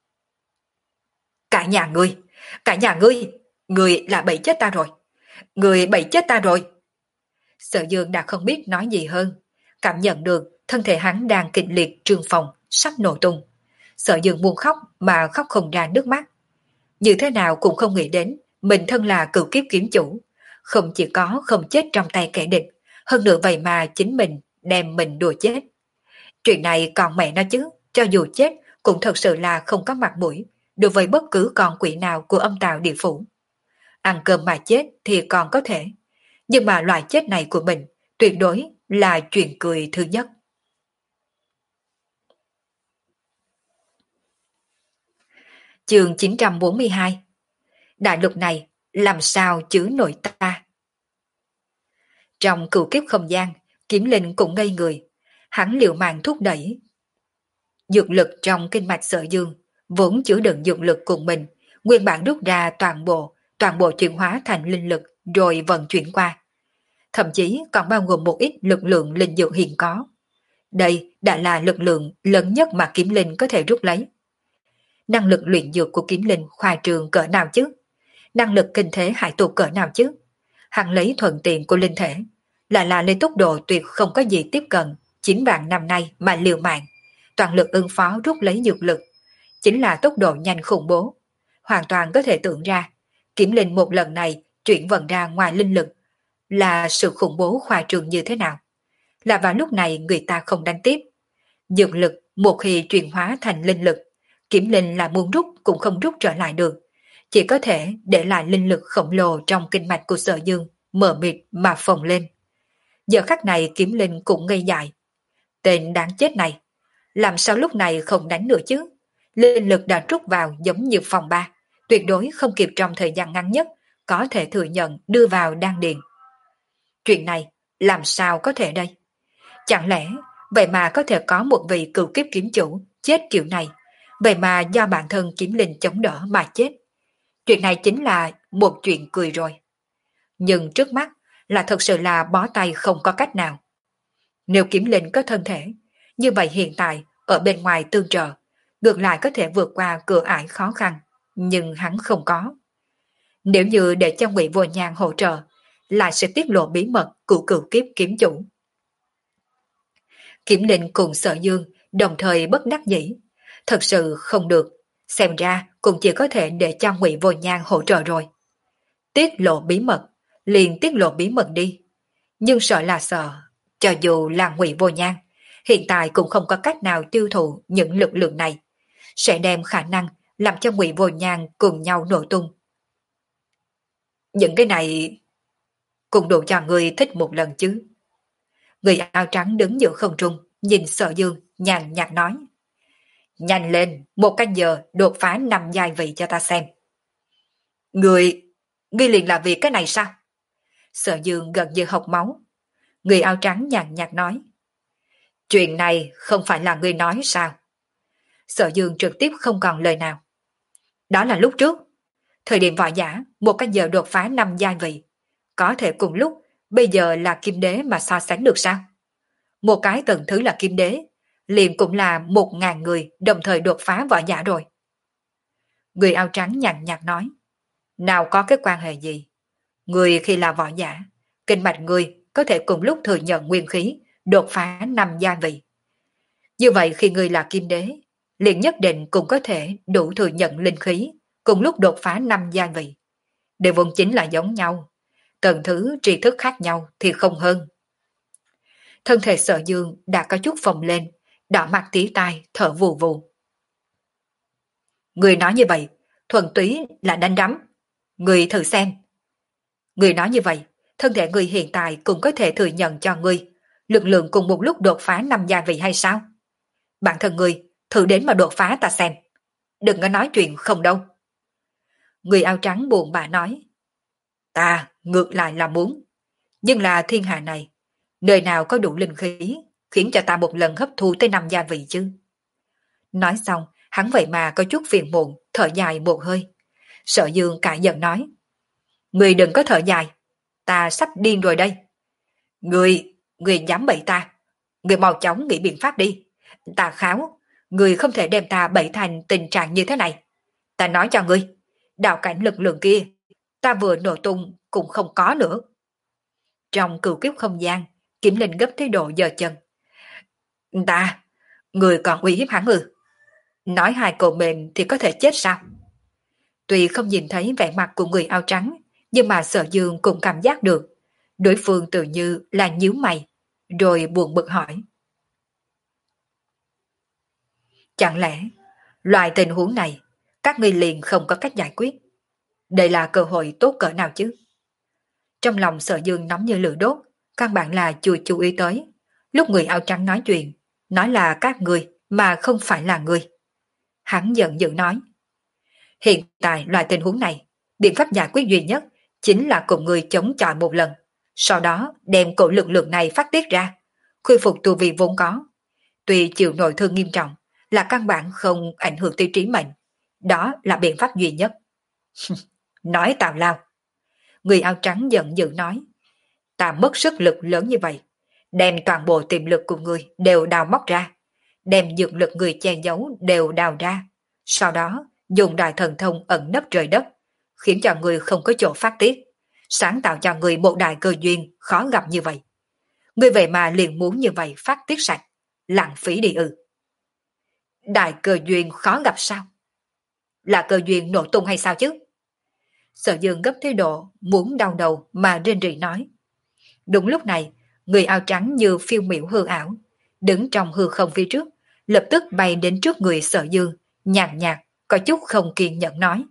Cả nhà ngươi, cả nhà ngươi, ngươi là bậy chết ta rồi, ngươi bậy chết ta rồi. Sở Dương đã không biết nói gì hơn, cảm nhận được thân thể hắn đang kịch liệt trương phòng, sắp nổ tung. Sở Dương muốn khóc mà khóc không ra nước mắt. Như thế nào cũng không nghĩ đến, mình thân là cửu kiếp kiếm chủ, không chỉ có không chết trong tay kẻ địch, hơn nữa vậy mà chính mình đem mình đùa chết. Chuyện này còn mẹ nó chứ, cho dù chết cũng thật sự là không có mặt mũi đối với bất cứ con quỷ nào của âm tào địa phủ. Ăn cơm mà chết thì còn có thể, nhưng mà loại chết này của mình tuyệt đối là chuyện cười thứ nhất. Chương chín trăm bốn mươi hai. Đại lục này làm sao chứa nổi ta? Trong cửu kiếp không gian, Kiếm Linh cũng ngây người, hắn liều mạng thúc đẩy. Dược lực trong kinh mạch Sở Dương vốn chứa đựng dược lực của mình, nguyên bản rút ra toàn bộ, toàn bộ chuyển hóa thành linh lực rồi vận chuyển qua. Thậm chí còn bao gồm một ít lực lượng linh dược hiện có. Đây đã là lực lượng lớn nhất mà Kiếm Linh có thể rút lấy. Năng lực luyện dược của Kiếm Linh khoa trường cỡ nào chứ? Năng lực kinh thế hải tục cỡ nào chứ? Hắn lấy thuận tiện của linh thể, là là lấy tốc độ tuyệt không có gì tiếp cận, chín vạn năm nay mà liều mạng, toàn lực ứng phó rút lấy dược lực, chính là tốc độ nhanh khủng bố. Hoàn toàn có thể tưởng ra, Kiếm Linh một lần này chuyển vận ra ngoài linh lực là sự khủng bố khoa trường như thế nào. Là vào lúc này người ta không đánh tiếp. Dược lực một khi chuyển hóa thành linh lực, Kiếm Linh là muốn rút cũng không rút trở lại được, chỉ có thể để lại linh lực khổng lồ trong kinh mạch của Sở Dương mờ mịt mà phồng lên. Giờ khắc này Kiếm Linh cũng ngây dại. Tên đáng chết này, làm sao lúc này không đánh nữa chứ? Linh lực đã rút vào giống như phòng ba, tuyệt đối không kịp trong thời gian ngắn nhất có thể thừa nhận đưa vào đan điền. Chuyện này làm sao có thể đây? Chẳng lẽ vậy mà có thể có một vị cửu kiếp kiếm chủ chết kiểu này, vậy mà do bản thân Kiếm Linh chống đỡ mà chết? Chuyện này chính là một chuyện cười rồi. Nhưng trước mắt là thật sự là bó tay không có cách nào. Nếu Kiếm Linh có thân thể, như vậy hiện tại ở bên ngoài tương trợ, ngược lại có thể vượt qua cửa ải khó khăn, nhưng hắn không có. Nếu như để cho Ngụy Vô Nhàn hỗ trợ, lại sẽ tiết lộ bí mật của cửu kiếp kiếm chủ. Kiếm Linh cùng Sở Dương đồng thời bất đắc dĩ. Thật sự không được, xem ra cũng chỉ có thể để cho Ngụy Vô Nhan hỗ trợ rồi. Tiết lộ bí mật, liền tiết lộ bí mật đi. Nhưng sợ là sợ, cho dù là Ngụy Vô Nhan, hiện tại cũng không có cách nào tiêu thụ những lực lượng này, sẽ đem khả năng làm cho Ngụy Vô Nhan cùng nhau nổ tung. Những cái này cũng đủ cho người thích một lần chứ. Người áo trắng đứng giữa không trung, nhìn Sở Dương, nhàn nhạt nói. Nhanh lên, một canh giờ đột phá năm giai vị cho ta xem. Người, ngươi liền là vì cái này sao? Sở Dương gần như hộc máu. Người áo trắng nhàn nhạt nói. Chuyện này không phải là ngươi nói sao? Sở Dương trực tiếp không còn lời nào. Đó là lúc trước. Thời điểm võ giả, một canh giờ đột phá năm giai vị. Có thể cùng lúc, bây giờ là kim đế mà so sánh được sao? Một cái tầng thứ là kim đế, liền cũng là một ngàn người đồng thời đột phá võ giả rồi. Người áo trắng nhàn nhạt nói. Nào có cái quan hệ gì? Người khi là võ giả, kinh mạch người có thể cùng lúc thừa nhận nguyên khí, đột phá năm gia vị. Như vậy khi người là kim đế, liền nhất định cũng có thể đủ thừa nhận linh khí, cùng lúc đột phá năm gia vị. Đều vốn chính là giống nhau, tầng thứ tri thức khác nhau thì không hơn. Thân thể Sở Dương đã có chút phồng lên, đỏ mặt tía tai, thở vù vù. Người nói như vậy, thuần túy là đánh đắm. Người thử xem. Người nói như vậy, thân thể người hiện tại cũng có thể thừa nhận cho người lực lượng cùng một lúc đột phá năm gia vị hay sao? Bản thân người thử đến mà đột phá ta xem. Đừng có nói chuyện không đâu. Người áo trắng buồn bã nói. Ta ngược lại là muốn. Nhưng là thiên hạ này, nơi nào có đủ linh khí khiến cho ta một lần hấp thu tới năm gia vị chứ? Nói xong, hắn vậy mà có chút phiền muộn, thở dài một hơi. Sở Dương cả giận nói. Người đừng có thở dài, ta sắp điên rồi đây. Người, người dám bậy ta. Người mau chóng nghĩ biện pháp đi. Ta kháo, người không thể đem ta bậy thành tình trạng như thế này. Ta nói cho ngươi, đạo cảnh lực lượng kia, ta vừa nổ tung cũng không có nữa. Trong cửu kiếp không gian, Kiếm Linh gấp tới độ giơ chân. Ta, người còn uy hiếp hắn ư? Nói hai câu mềm thì có thể chết sao? Tuy không nhìn thấy vẻ mặt của người áo trắng, nhưng mà Sở Dương cũng cảm giác được. Đối phương tự như là nhíu mày, rồi buồn bực hỏi. Chẳng lẽ, loại tình huống này, các ngươi liền không có cách giải quyết? Đây là cơ hội tốt cỡ nào chứ? Trong lòng Sở Dương nóng như lửa đốt, căn bản là chưa chú ý tới. Lúc người áo trắng nói chuyện, nói là các người mà không phải là người. Hắn giận dữ nói. Hiện tại loại tình huống này, biện pháp giải quyết duy nhất chính là cùng người chống chọi một lần, sau đó đem cổ lực lượng này phát tiết ra, khôi phục tu vi vốn có. Tuy chịu nội thương nghiêm trọng, là căn bản không ảnh hưởng tới trí mệnh. Đó là biện pháp duy nhất. Nói tào lao. Người áo trắng giận dữ nói. Ta mất sức lực lớn như vậy, đem toàn bộ tiềm lực của người đều đào móc ra, đem dược lực người che giấu đều đào ra, sau đó dùng đại thần thông ẩn nấp trời đất, khiến cho người không có chỗ phát tiết, sáng tạo cho người một đại cơ duyên khó gặp như vậy. Người vậy mà liền muốn như vậy phát tiết sạch, lãng phí đi ư? Đại cơ duyên khó gặp sao? Là cơ duyên nổ tung hay sao chứ? Sở Dương gấp thế độ muốn đau đầu mà rên rỉ nói. Đúng lúc này, người áo trắng như phiêu miểu hư ảo, đứng trong hư không phía trước, lập tức bay đến trước người Sở Dương, nhàn nhạt, có chút không kiên nhẫn nói.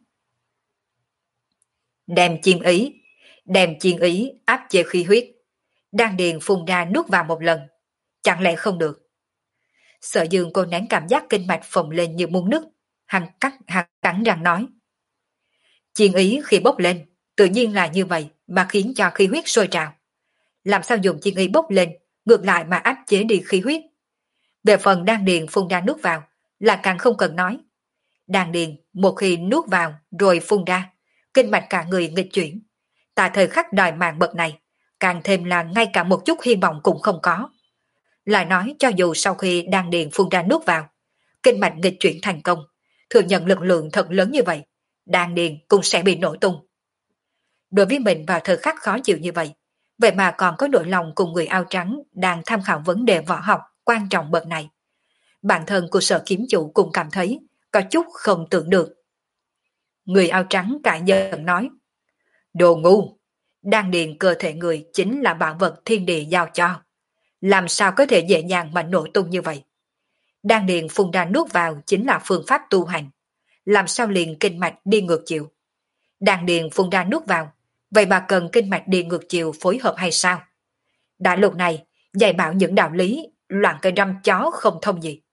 Đem chiên ý, đem chiên ý áp chế khí huyết, đang điền phun ra nuốt vào một lần, chẳng lẽ không được? Sở Dương cô nén cảm giác kinh mạch phồng lên như muốn nứt, hắn cắt hắn cắn răng nói. Chiên ý khi bốc lên, tự nhiên là như vậy mà khiến cho khí huyết sôi trào. Làm sao dùng chiên ý bốc lên, ngược lại mà áp chế đi khí huyết? Về phần đan điền phun ra nuốt vào, là càng không cần nói. Đan điền một khi nuốt vào rồi phun ra, kinh mạch cả người nghịch chuyển. Tại thời khắc đòi mạng bậc này, càng thêm là ngay cả một chút hy vọng cũng không có. Lại nói cho dù sau khi đan điền phun ra nuốt vào, kinh mạch nghịch chuyển thành công, thừa nhận lực lượng thật lớn như vậy, đan điền cũng sẽ bị nổ tung. Đối với mình vào thời khắc khó chịu như vậy, vậy mà còn có nỗi lòng cùng người áo trắng đang tham khảo vấn đề võ học quan trọng bậc này. Bản thân của Sở kiếm chủ cũng cảm thấy có chút không tưởng được. Người áo trắng cãi giận nói, đồ ngu, đan điền cơ thể người chính là bảo vật thiên địa giao cho. Làm sao có thể dễ dàng mà nổ tung như vậy? Đan điền phun ra nuốt vào chính là phương pháp tu hành. Làm sao liền kinh mạch đi ngược chiều? Đan điền phun ra nuốt vào, vậy mà cần kinh mạch đi ngược chiều phối hợp hay sao? Đại lục này dạy bảo những đạo lý loạn cây răm chó không thông gì.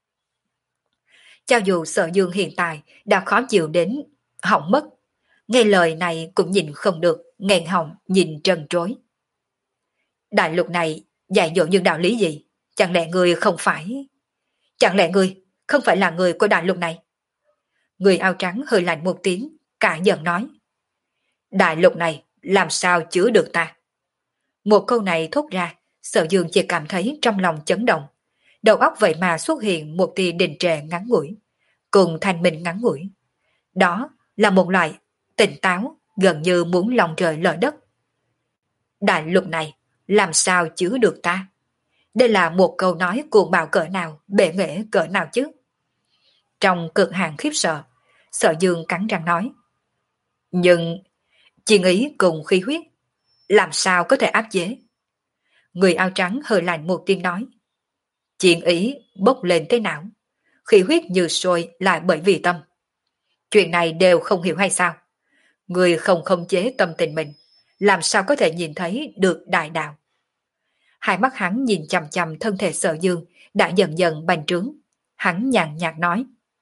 Cho dù Sở Dương hiện tại đã khó chịu đến hỏng mất, nghe lời này cũng nhìn không được, nghẹn họng nhìn trần trối. Đại lục này dạy dỗ những đạo lý gì? Chẳng lẽ người không phải... Chẳng lẽ người không phải là người của đại lục này? Người áo trắng hơi lạnh một tiếng, cả giận nói. Đại lục này làm sao chứa được ta? Một câu này thốt ra, Sở Dương chỉ cảm thấy trong lòng chấn động. Đầu óc vậy mà xuất hiện một tia đình trệ ngắn ngủi, cùng thanh minh ngắn ngủi. Đó là một loại tỉnh táo, gần như muốn lòng trời lở đất. Đại lục này làm sao chứa được ta? Đây là một câu nói cuồng bạo cỡ nào, bệ nghệ cỡ nào chứ? Trong cực hạn khiếp sợ, Sở Dương cắn răng nói. Nhưng, chiến ý cùng khí huyết, làm sao có thể áp chế? Người áo trắng hơi lạnh một tiếng nói. Chiến ý bốc lên thế não, khí huyết như sôi lại bởi vì tâm. Chuyện này đều không hiểu hay sao? Người không khống chế tâm tình mình, làm sao có thể nhìn thấy được đại đạo? Hai mắt hắn nhìn chằm chằm thân thể Sở Dương đã dần dần bành trướng. Hắn nhàn nhạt nói.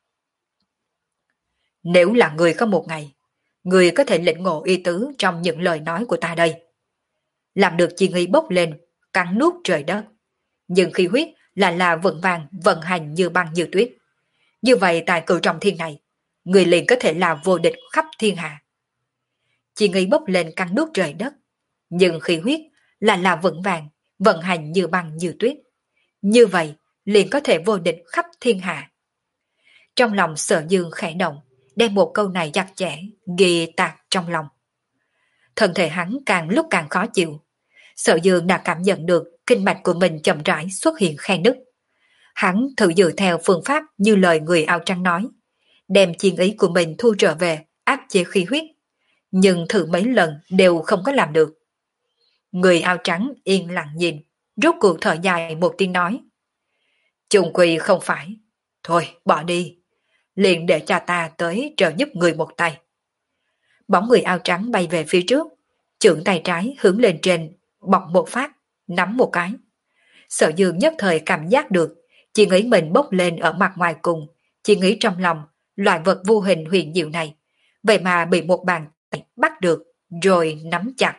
Nếu là người có một ngày, người có thể lĩnh ngộ ý tứ trong những lời nói của ta đây. Làm được chi nghi bốc lên, cắn nuốt trời đất. Nhưng khi huyết là là vững vàng vận hành như băng như tuyết. Như vậy tại cửu trọng thiên này, người liền có thể là vô địch khắp thiên hạ. Chi nghi bốc lên cắn nuốt trời đất. Nhưng khi huyết là là vững vàng vận hành như băng như tuyết. Như vậy liền có thể vô địch khắp thiên hạ. Trong lòng Sở Dương khẽ động, đem một câu này chặt chẽ, ghi tạc trong lòng. Thân thể hắn càng lúc càng khó chịu. Sở Dương đã cảm nhận được kinh mạch của mình chậm rãi xuất hiện khe nứt. Hắn thử dựa theo phương pháp như lời người áo trắng nói, đem chiến ý của mình thu trở về, áp chế khí huyết. Nhưng thử mấy lần đều không có làm được. Người áo trắng yên lặng nhìn, rốt cuộc thở dài một tiếng nói. Trùng quỳ không phải. Thôi, bỏ đi. Liền để cho ta tới trợ giúp người một tay. Bóng người áo trắng bay về phía trước, chưởng tay trái hướng lên trên, bọc một phát, nắm một cái. Sở Dương nhất thời cảm giác được, chỉ nghĩ mình bốc lên ở mặt ngoài cùng, chỉ nghĩ trong lòng, loại vật vô hình huyền diệu này, vậy mà bị một bàn tay bắt được, rồi nắm chặt.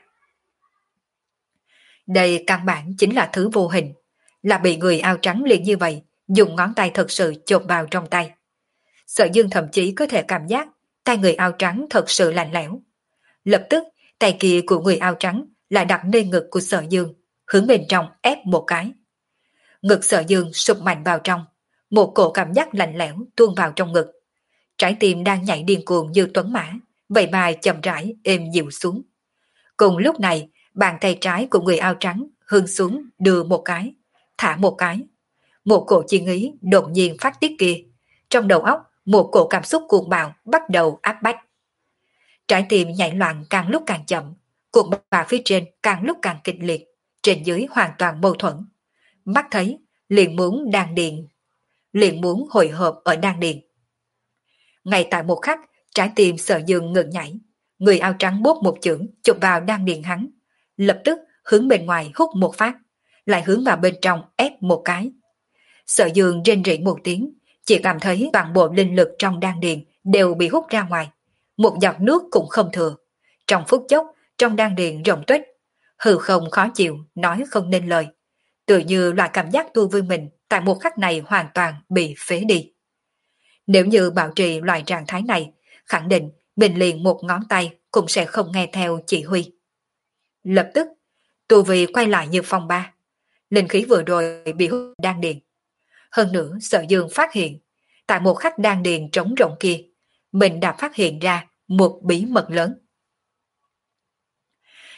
Đây căn bản chính là thứ vô hình, là bị người áo trắng liền như vậy, dùng ngón tay thật sự chộp vào trong tay. Sở Dương thậm chí có thể cảm giác tay người áo trắng thật sự lạnh lẽo. Lập tức, tay kia của người áo trắng lại đặt lên ngực của Sở Dương, hướng bên trong ép một cái. Ngực Sở Dương sụp mạnh vào trong, một cổ cảm giác lạnh lẽo tuôn vào trong ngực. Trái tim đang nhảy điên cuồng như tuấn mã, vậy mà chậm rãi êm dịu xuống. Cùng lúc này, bàn tay trái của người áo trắng hướng xuống đưa một cái, thả một cái. Một cổ chi ý đột nhiên phát tiết kia, trong đầu óc một cổ cảm xúc cuồng bạo bắt đầu áp bách. Trái tim nhảy loạn càng lúc càng chậm, cuộn bạo phía trên càng lúc càng kịch liệt, trên dưới hoàn toàn mâu thuẫn. Mắt thấy liền muốn đan điền, liền muốn hồi hợp ở đan điền. Ngay tại một khắc, trái tim Sở Dương ngừng nhảy, người áo trắng bóp một chưởng chụp vào đan điền hắn, lập tức hướng bên ngoài hút một phát, lại hướng vào bên trong ép một cái. Sở Dương rên rỉ một tiếng, chỉ cảm thấy toàn bộ linh lực trong đan điền đều bị hút ra ngoài, một giọt nước cũng không thừa. Trong phút chốc, trong đan điền rộng tuếch, hư không khó chịu, nói không nên lời. Tự như loại cảm giác tu vui mình tại một khắc này hoàn toàn bị phế đi. Nếu như bảo trì loại trạng thái này, khẳng định mình liền một ngón tay cũng sẽ không nghe theo chỉ huy. Lập tức, tu vi quay lại như phong ba. Linh khí vừa rồi bị hút đan điền. Hơn nữa Sở Dương phát hiện, tại một khắc đan điền trống rỗng kia, mình đã phát hiện ra một bí mật lớn.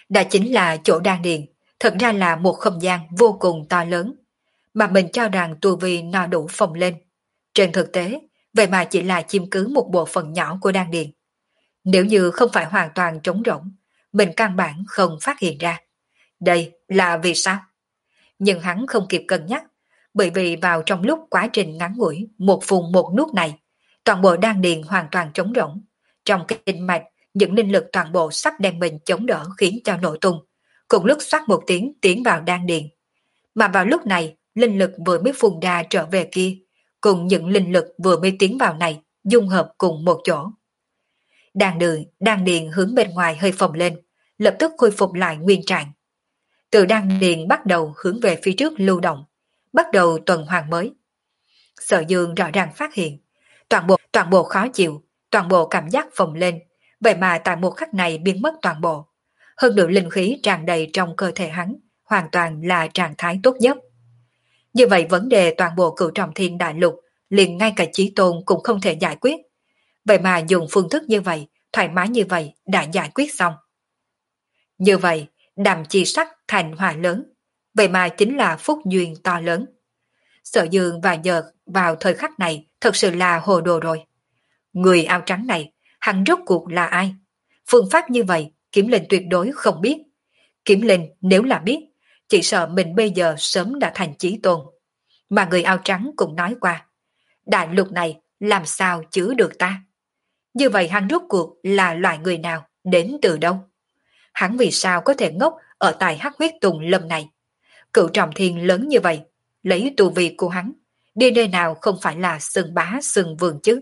Đã chính là chỗ đan điền, thật ra là một không gian vô cùng to lớn, mà mình cho rằng tu vi no đủ phồng lên. Trên thực tế, vậy mà chỉ là chiếm cứ một bộ phận nhỏ của đan điền. Nếu như không phải hoàn toàn trống rỗng, mình căn bản không phát hiện ra. Đây là vì sao? Nhưng hắn không kịp cân nhắc, bởi vì vào trong lúc quá trình ngắn ngủi một phùng một nút này, toàn bộ đan điền hoàn toàn trống rỗng. Trong kinh mạch, những linh lực toàn bộ sắp đem mình chống đỡ khiến cho nổ tung, cùng lúc xoát một tiếng tiến vào đan điền. Mà vào lúc này, linh lực vừa mới phun ra trở về kia, cùng những linh lực vừa mới tiến vào này dung hợp cùng một chỗ. Đan đường, đan điền hướng bên ngoài hơi phồng lên, lập tức khôi phục lại nguyên trạng. Từ đan điền bắt đầu hướng về phía trước lưu động, bắt đầu tuần hoàn mới. Sở Dương rõ ràng phát hiện, toàn bộ toàn bộ khó chịu, toàn bộ cảm giác phồng lên, vậy mà tại một khắc này biến mất toàn bộ. Hơn nữa linh khí tràn đầy trong cơ thể hắn, hoàn toàn là trạng thái tốt nhất. Như vậy vấn đề toàn bộ cửu trọng thiên đại lục, liền ngay cả Chí Tôn cũng không thể giải quyết. Vậy mà dùng phương thức như vậy, thoải mái như vậy đã giải quyết xong. Như vậy, đàm chi sắc thành hòa lớn, vậy mà chính là phúc duyên to lớn. Sở Dương và Nhợt vào thời khắc này thật sự là hồ đồ rồi. Người áo trắng này, hắn rốt cuộc là ai? Phương pháp như vậy, Kiếm Linh tuyệt đối không biết. Kiếm Linh nếu là biết, chỉ sợ mình bây giờ sớm đã thành Chí Tôn. Mà người áo trắng cũng nói qua, đại lục này làm sao chứa được ta? Như vậy hắn rốt cuộc là loại người nào, đến từ đâu? Hắn vì sao có thể ngốc ở tại Hắc Huyết Tùng Lâm này? Cửu trọng thiên lớn như vậy, lấy tu vi của hắn, đi nơi nào không phải là sừng bá sừng vườn chứ?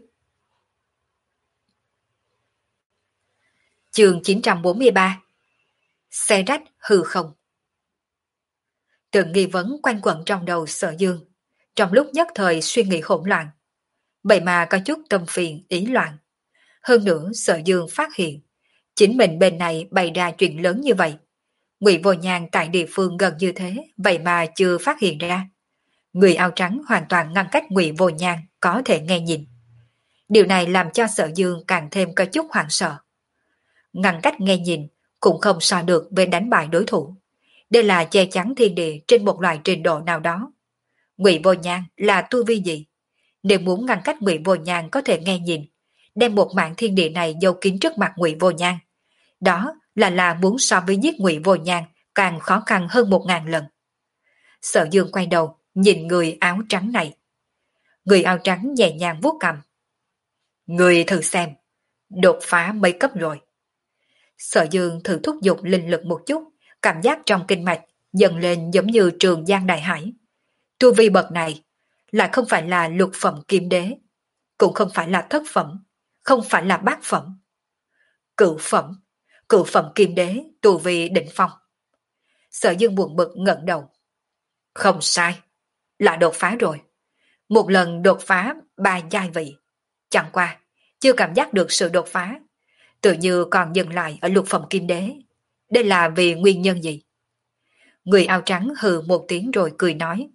Chương chín trăm bốn mươi ba. Xe rách hư không. Từng nghi vấn quanh quẩn trong đầu Sở Dương, trong lúc nhất thời suy nghĩ hỗn loạn. Vậy mà có chút tâm phiền ý loạn. Hơn nữa Sở Dương phát hiện, chính mình bên này bày ra chuyện lớn như vậy. Ngụy Vô Nhàn tại địa phương gần như thế, vậy mà chưa phát hiện ra. Người áo trắng hoàn toàn ngăn cách Ngụy Vô Nhàn có thể nghe nhìn. Điều này làm cho Sở Dương càng thêm có chút hoảng sợ. Ngăn cách nghe nhìn cũng không so được với đánh bại đối thủ. Đây là che chắn thiên địa trên một loại trình độ nào đó. Ngụy Vô Nhàn là tu vi gì? Nếu muốn ngăn cách Ngụy Vô Nhàn có thể nghe nhìn, đem một mạng thiên địa này giấu kín trước mặt Ngụy Vô Nhàn, đó là là muốn so với giết Ngụy Vô Nhàn càng khó khăn hơn một ngàn lần. Sở Dương quay đầu nhìn người áo trắng này. Người áo trắng nhẹ nhàng vuốt cằm. Người thử xem, đột phá mấy cấp rồi. Sở Dương thử thúc giục linh lực một chút, cảm giác trong kinh mạch dần lên giống như trường giang đại hải. Tu vi bậc này lại không phải là lục phẩm kim đế, cũng không phải là thất phẩm, không phải là bát phẩm. Cửu phẩm, cửu phẩm kim đế, tu vi đỉnh phong. Sở Dương buồn bực ngẩng đầu. Không sai, là đột phá rồi. Một lần đột phá ba giai vị. Chẳng qua, chưa cảm giác được sự đột phá. Tự như còn dừng lại ở lục phẩm kim đế. Đây là vì nguyên nhân gì? Người áo trắng hừ một tiếng rồi cười nói.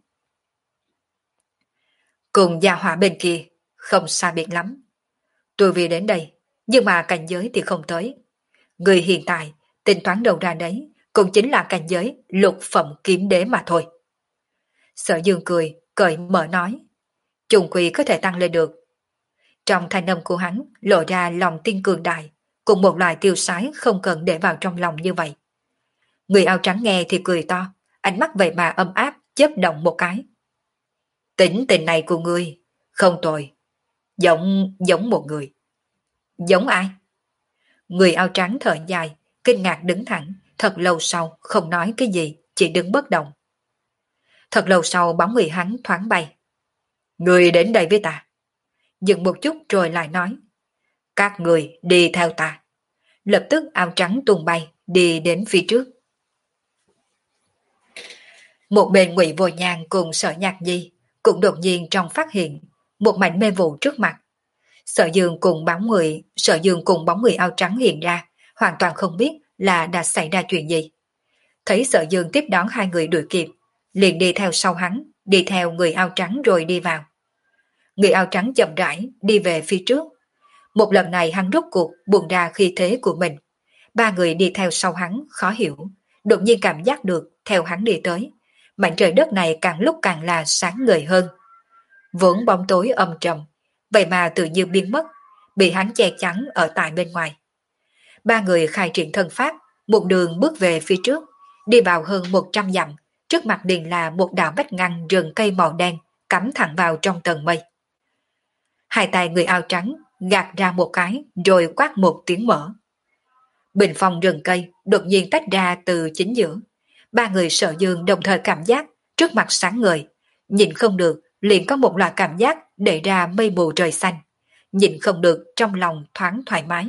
Cùng gia hỏa bên kia, không xa biệt lắm. Tôi vì đến đây, nhưng mà cảnh giới thì không tới. Người hiện tại, tính toán đầu ra đấy, cũng chính là cảnh giới lục phẩm kiếm đế mà thôi. Sở Dương cười, cởi mở nói. Trùng quỷ có thể tăng lên được. Trong thanh âm của hắn lộ ra lòng tin cường đại, cùng một loại tiêu sái không cần để vào trong lòng như vậy. Người áo trắng nghe thì cười to, ánh mắt vậy mà âm áp, chớp động một cái. Tính tình này của ngươi, không tồi. Giống, giống một người. Giống ai? Người áo trắng thở dài, kinh ngạc đứng thẳng, thật lâu sau không nói cái gì, chỉ đứng bất động. Thật lâu sau bóng người hắn thoáng bay. Người đến đây với ta. Dừng một chút rồi lại nói. Các người đi theo ta. Lập tức áo trắng tung bay, đi đến phía trước. Một bên Ngụy Vô Nhàn cùng Sở Nhạc Nhi cũng đột nhiên trong phát hiện một mảnh mê vụ trước mặt. Sở Dương cùng bóng người, Sở Dương cùng bóng người áo trắng hiện ra, hoàn toàn không biết là đã xảy ra chuyện gì. Thấy Sở Dương tiếp đón hai người đuổi kịp, liền đi theo sau hắn, đi theo người áo trắng rồi đi vào. Người áo trắng chậm rãi đi về phía trước. Một lần này hắn rốt cuộc buông ra khí thế của mình, Ba người đi theo sau hắn khó hiểu, đột nhiên cảm giác được theo hắn đi tới, mảnh trời đất này càng lúc càng là sáng ngời hơn. Vốn bóng tối âm trầm, vậy mà tự như biến mất, bị hắn che chắn ở tại bên ngoài. Ba người khai triển thân pháp, một đường bước về phía trước, đi vào hơn một trăm dặm, trước mặt liền là một đạo vách ngăn rừng cây màu đen, cắm thẳng vào trong tầng mây. Hai tay người áo trắng gạt ra một cái rồi quát một tiếng mở. Bình phong rừng cây đột nhiên tách ra từ chính giữa. Ba người Sợ Dương đồng thời cảm giác trước mặt sáng ngời, nhìn không được liền có một loại cảm giác đẩy ra mây mù trời xanh, nhìn không được trong lòng thoáng thoải mái.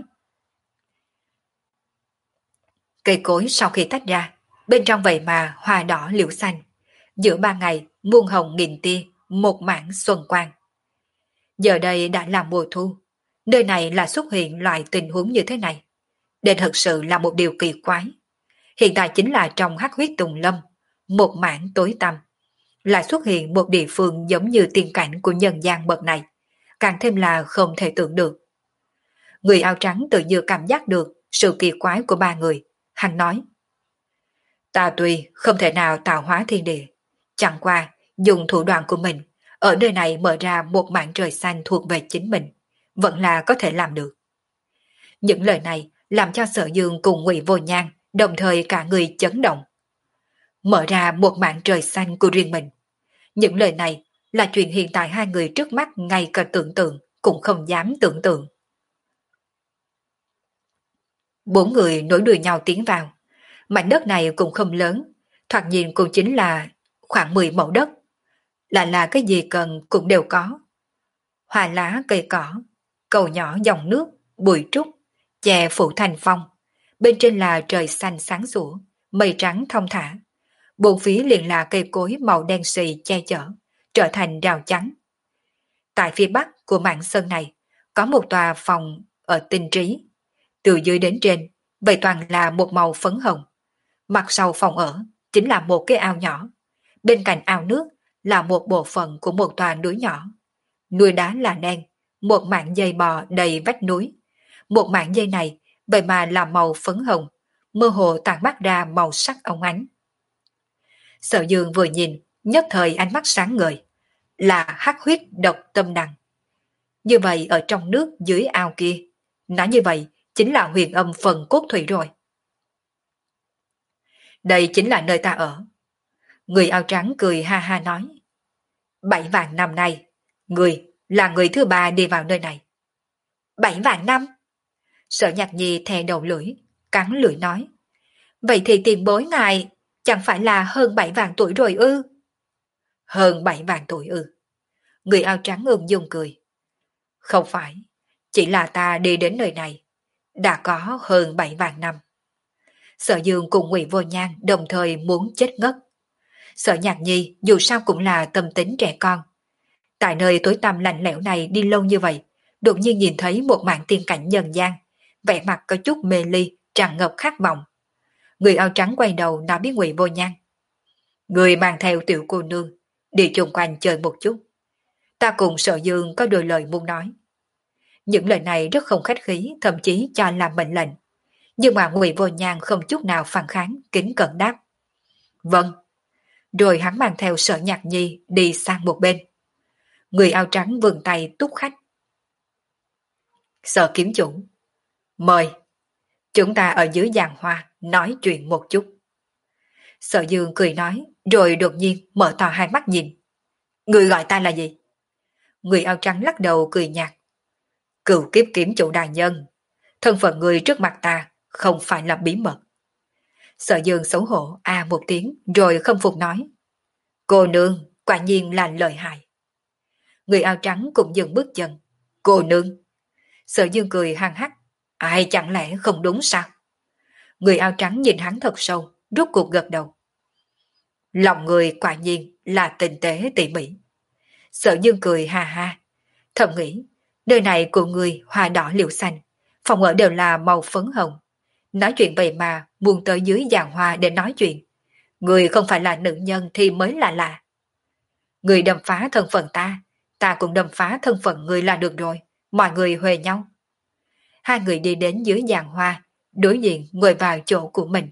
Cây cối sau khi tách ra, bên trong vậy mà hoa đỏ liễu xanh, giữa ba ngày muôn hồng nghìn tia, một mảng xuân quang. Giờ đây đã là mùa thu, nơi này là xuất hiện loại tình huống như thế này. Đây thật sự là một điều kỳ quái. Hiện tại chính là trong hắc huyết tùng lâm, một mảng tối tăm, lại xuất hiện một địa phương giống như tiên cảnh của nhân gian bậc này, càng thêm là không thể tưởng được. Người áo trắng tự như cảm giác được sự kỳ quái của ba người, hắn nói: Ta tuy không thể nào tạo hóa thiên địa, chẳng qua dùng thủ đoạn của mình ở nơi này mở ra một mảng trời xanh thuộc về chính mình, vẫn là có thể làm được. Những lời này làm cho Sở Dương cùng Ngụy Vô Nhan đồng thời cả người chấn động. Mở ra một mảng trời xanh của riêng mình. Những lời này là chuyện hiện tại hai người trước mắt ngay cả tưởng tượng cũng không dám tưởng tượng. Bốn người nối đuôi nhau tiến vào. Mảnh đất này cũng không lớn, thoạt nhìn cũng chính là khoảng mười mẫu đất. Lại là cái gì cần cũng đều có. Hoa lá cây cỏ, cầu nhỏ dòng nước, bụi trúc, chè phủ thành phong. Bên trên là trời xanh sáng sủa, mây trắng thong thả. Bốn phía liền là cây cối màu đen xì che chở, trở thành rào chắn. Tại phía bắc của mảng sơn này, có một tòa phòng ở tinh trí. Từ dưới đến trên, vậy toàn là một màu phấn hồng. Mặt sau phòng ở chính là một cái ao nhỏ. Bên cạnh ao nước là một bộ phận của một tòa núi nhỏ. Núi đá là đen, một mảng dây bò đầy vách núi. Một mảng dây này vậy mà là màu phấn hồng, mơ hồ tản mắt ra màu sắc óng ánh. Sở Dương vừa nhìn, nhất thời ánh mắt sáng ngời, là hắc huyết độc tâm đằng. Như vậy ở trong nước dưới ao kia, nói như vậy chính là huyền âm phần cốt thủy rồi. Đây chính là nơi ta ở. Người áo trắng cười ha ha nói. Bảy vạn năm nay, người là người thứ ba đi vào nơi này. Bảy vạn năm? Sở Nhạc Nhi thè đầu lưỡi, cắn lưỡi nói. Vậy thì tiền bối ngài chẳng phải là hơn bảy vạn tuổi rồi ư? Hơn bảy vạn tuổi ư? Người áo trắng ung dung cười. Không phải, chỉ là ta đi đến nơi này, đã có hơn bảy vạn năm. Sở Dương cùng Ngụy Vô Nhan đồng thời muốn chết ngất. Sở Nhạc Nhi dù sao cũng là tâm tính trẻ con. Tại nơi tối tăm lạnh lẽo này đi lâu như vậy, đột nhiên nhìn thấy một màn tiên cảnh nhân gian, vẻ mặt có chút mê ly, tràn ngập khát vọng. Người áo trắng quay đầu nói với Ngụy Vô Nhan. Người mang theo tiểu cô nương, đi chung quanh chơi một chút. Ta cùng Sở Dương có đôi lời muốn nói. Những lời này rất không khách khí, thậm chí cho làm mệnh lệnh. Nhưng mà Ngụy Vô Nhan không chút nào phản kháng, kính cẩn đáp. Vâng. Rồi hắn mang theo Sở Nhạc Nhi đi sang một bên. Người áo trắng vươn tay túc khách. Sở kiếm chủ. Mời. Chúng ta ở dưới giàn hoa nói chuyện một chút. Sở Dương cười nói, rồi đột nhiên mở to hai mắt nhìn. Người gọi ta là gì? Người áo trắng lắc đầu cười nhạt. Cửu kiếp kiếm chủ đại nhân. Thân phận người trước mặt ta không phải là bí mật. Sở Dương xấu hổ a à một tiếng rồi không phục nói. Cô nương quả nhiên là lợi hại. Người áo trắng cũng dừng bước chân. Cô nương. Sở Dương cười hăng hắc. Ai chẳng lẽ không đúng sao? Người áo trắng nhìn hắn thật sâu, rút cuộc gật đầu. Lòng người quả nhiên là tinh tế tỉ mỉ. Sở Dương cười ha ha. Thầm nghĩ, nơi này của người hoa đỏ liễu xanh, phòng ở đều là màu phấn hồng. Nói chuyện vậy mà muốn tới dưới giàn hoa để nói chuyện. Người không phải là nữ nhân thì mới là lạ. Người đâm phá thân phận ta, ta cũng đâm phá thân phận người là được rồi. Mọi người huề nhau. Hai người đi đến dưới giàn hoa, đối diện ngồi vào chỗ của mình.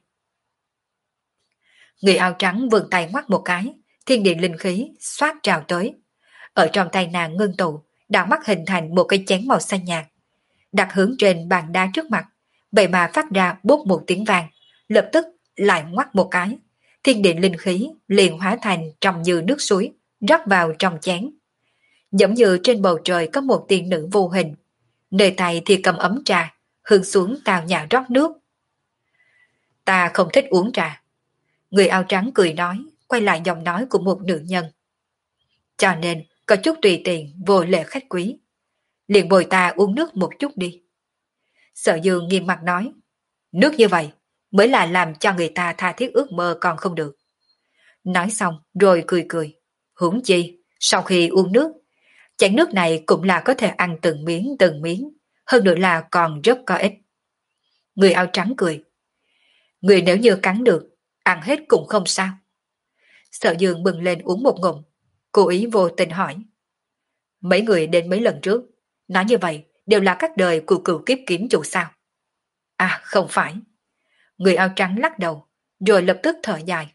Người áo trắng vươn tay ngoắt một cái, thiên địa linh khí xoát trào tới. Ở trong tay nàng ngưng tụ, đạo mắt hình thành một cái chén màu xanh nhạt, đặt hướng trên bàn đá trước mặt, vậy mà phát ra bốp một tiếng vàng, lập tức lại ngoắt một cái, thiên địa linh khí liền hóa thành trong như nước suối, rót vào trong chén. Giống như trên bầu trời có một tiên nữ vô hình, nơi tay thì cầm ấm trà, hướng xuống tào nhã rót nước. Ta không thích uống trà. Người áo trắng cười nói, quay lại giọng nói của một nữ nhân. Cho nên, có chút tùy tiện, vô lễ khách quý. Liền bồi ta uống nước một chút đi. Sở Dương nghiêm mặt nói, nước như vậy mới là làm cho người ta tha thiết ước mơ còn không được. Nói xong rồi cười cười, huống chi, sau khi uống nước, chén nước này cũng là có thể ăn từng miếng từng miếng, hơn nữa là còn rất có ích. Người áo trắng cười, người nếu như cắn được, ăn hết cũng không sao. Sở Dương bừng lên uống một ngụm, cố ý vô tình hỏi, mấy người đến mấy lần trước, nói như vậy đều là các đời của cựu kiếp kiếm chủ sao? À không phải. Người áo trắng lắc đầu, rồi lập tức thở dài.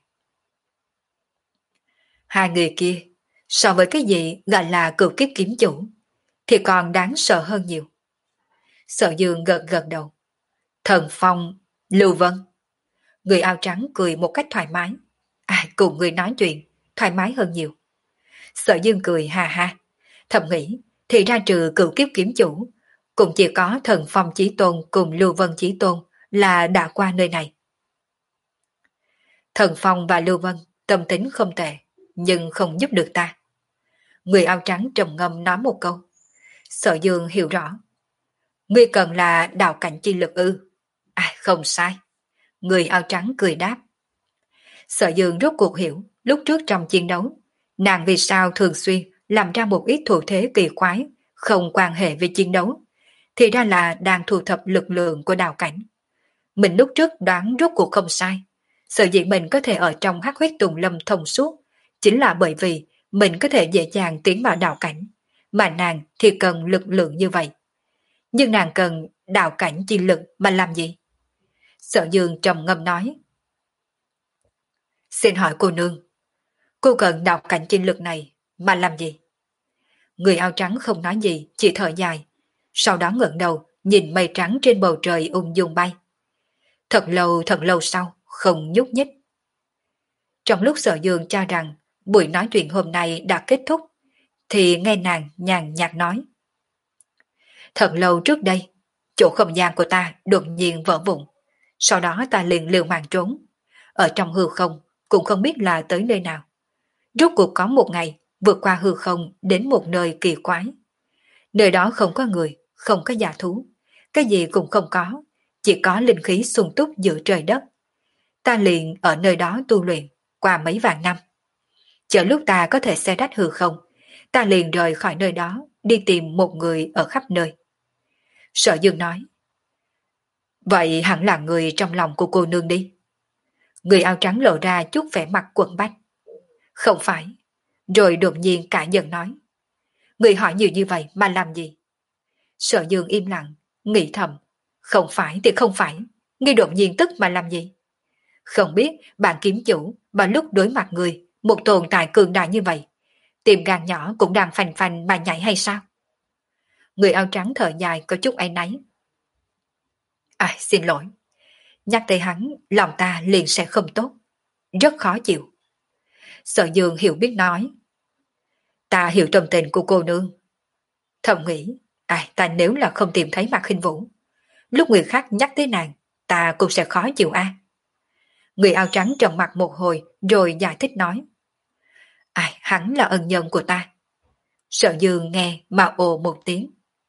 Hai người kia, so với cái gì gọi là cựu kiếp kiếm chủ, thì còn đáng sợ hơn nhiều. Sở Dương gật gật đầu. Thần Phong, Lưu Vân. Người áo trắng cười một cách thoải mái. Ai cùng người nói chuyện, thoải mái hơn nhiều. Sở Dương cười hà ha, thầm nghĩ, thì ra trừ cựu kiếp kiếm chủ, cũng chỉ có Thần Phong Chí Tôn cùng Lưu Vân Chí Tôn là đã qua nơi này. Thần Phong và Lưu Vân tâm tính không tệ, nhưng không giúp được ta. Người áo trắng trầm ngâm nói một câu. Sở Dương hiểu rõ. Ngươi cần là đạo cảnh chi lực ư? À không sai. Người áo trắng cười đáp. Sở Dương rốt cuộc hiểu, lúc trước trong chiến đấu, nàng vì sao thường xuyên làm ra một ít thủ thế kỳ quái, không quan hệ với chiến đấu, thì ra là đang thu thập lực lượng của đạo cảnh. Mình lúc trước đoán rốt cuộc không sai. Sở dĩ mình có thể ở trong hắc huyết tùng lâm thông suốt, chính là bởi vì mình có thể dễ dàng tiến vào đạo cảnh, mà nàng thì cần lực lượng như vậy. Nhưng nàng cần đạo cảnh chi lực mà làm gì? Sở Dương trầm ngâm nói. Xin hỏi cô nương, cô cần đạo cảnh chi lực này mà làm gì? Người áo trắng không nói gì, chỉ thở dài, sau đó ngẩng đầu nhìn mây trắng trên bầu trời ung dung bay. Thật lâu thật lâu sau, không nhúc nhích. Trong lúc Sở Dương cho rằng buổi nói chuyện hôm nay đã kết thúc, thì nghe nàng nhàn nhạt nói. Thật lâu trước đây, chỗ không gian của ta đột nhiên vỡ vụn, sau đó ta liền liều mạng trốn. Ở trong hư không, cũng không biết là tới nơi nào. Rốt cuộc có một ngày, vượt qua hư không đến một nơi kỳ quái. Nơi đó không có người, không có giả thú, cái gì cũng không có, chỉ có linh khí sung túc giữa trời đất. Ta liền ở nơi đó tu luyện, qua mấy vạn năm. Chờ lúc ta có thể xe rách hư không, ta liền rời khỏi nơi đó, đi tìm một người ở khắp nơi. Sở Dương nói. Vậy hẳn là người trong lòng của cô nương đi. Người áo trắng lộ ra chút vẻ mặt quẫn bách. Không phải. Rồi đột nhiên cả giận nói. Người hỏi nhiều như vậy mà làm gì? Sở Dương im lặng, nghĩ thầm. Không phải thì không phải. Ngươi đột nhiên tức mà làm gì? Không biết bạn kiếm chủ mà lúc đối mặt người, một tồn tại cường đại như vậy, tim gan nhỏ cũng đang phành phành mà nhảy hay sao? Người áo trắng thở dài có chút áy náy. À xin lỗi. Nhắc tới hắn, lòng ta liền sẽ không tốt. Rất khó chịu. Sở Dương hiểu biết nói. Ta hiểu tâm tình của cô nương. Thầm nghĩ, à, ta nếu là không tìm thấy Mạc Khinh Vũ, lúc người khác nhắc tới nàng, ta cũng sẽ khó chịu a. À. Người áo trắng trầm mặt một hồi rồi giải thích nói. À, hắn là ân nhân của ta. Sở Dương nghe mà ồ một tiếng.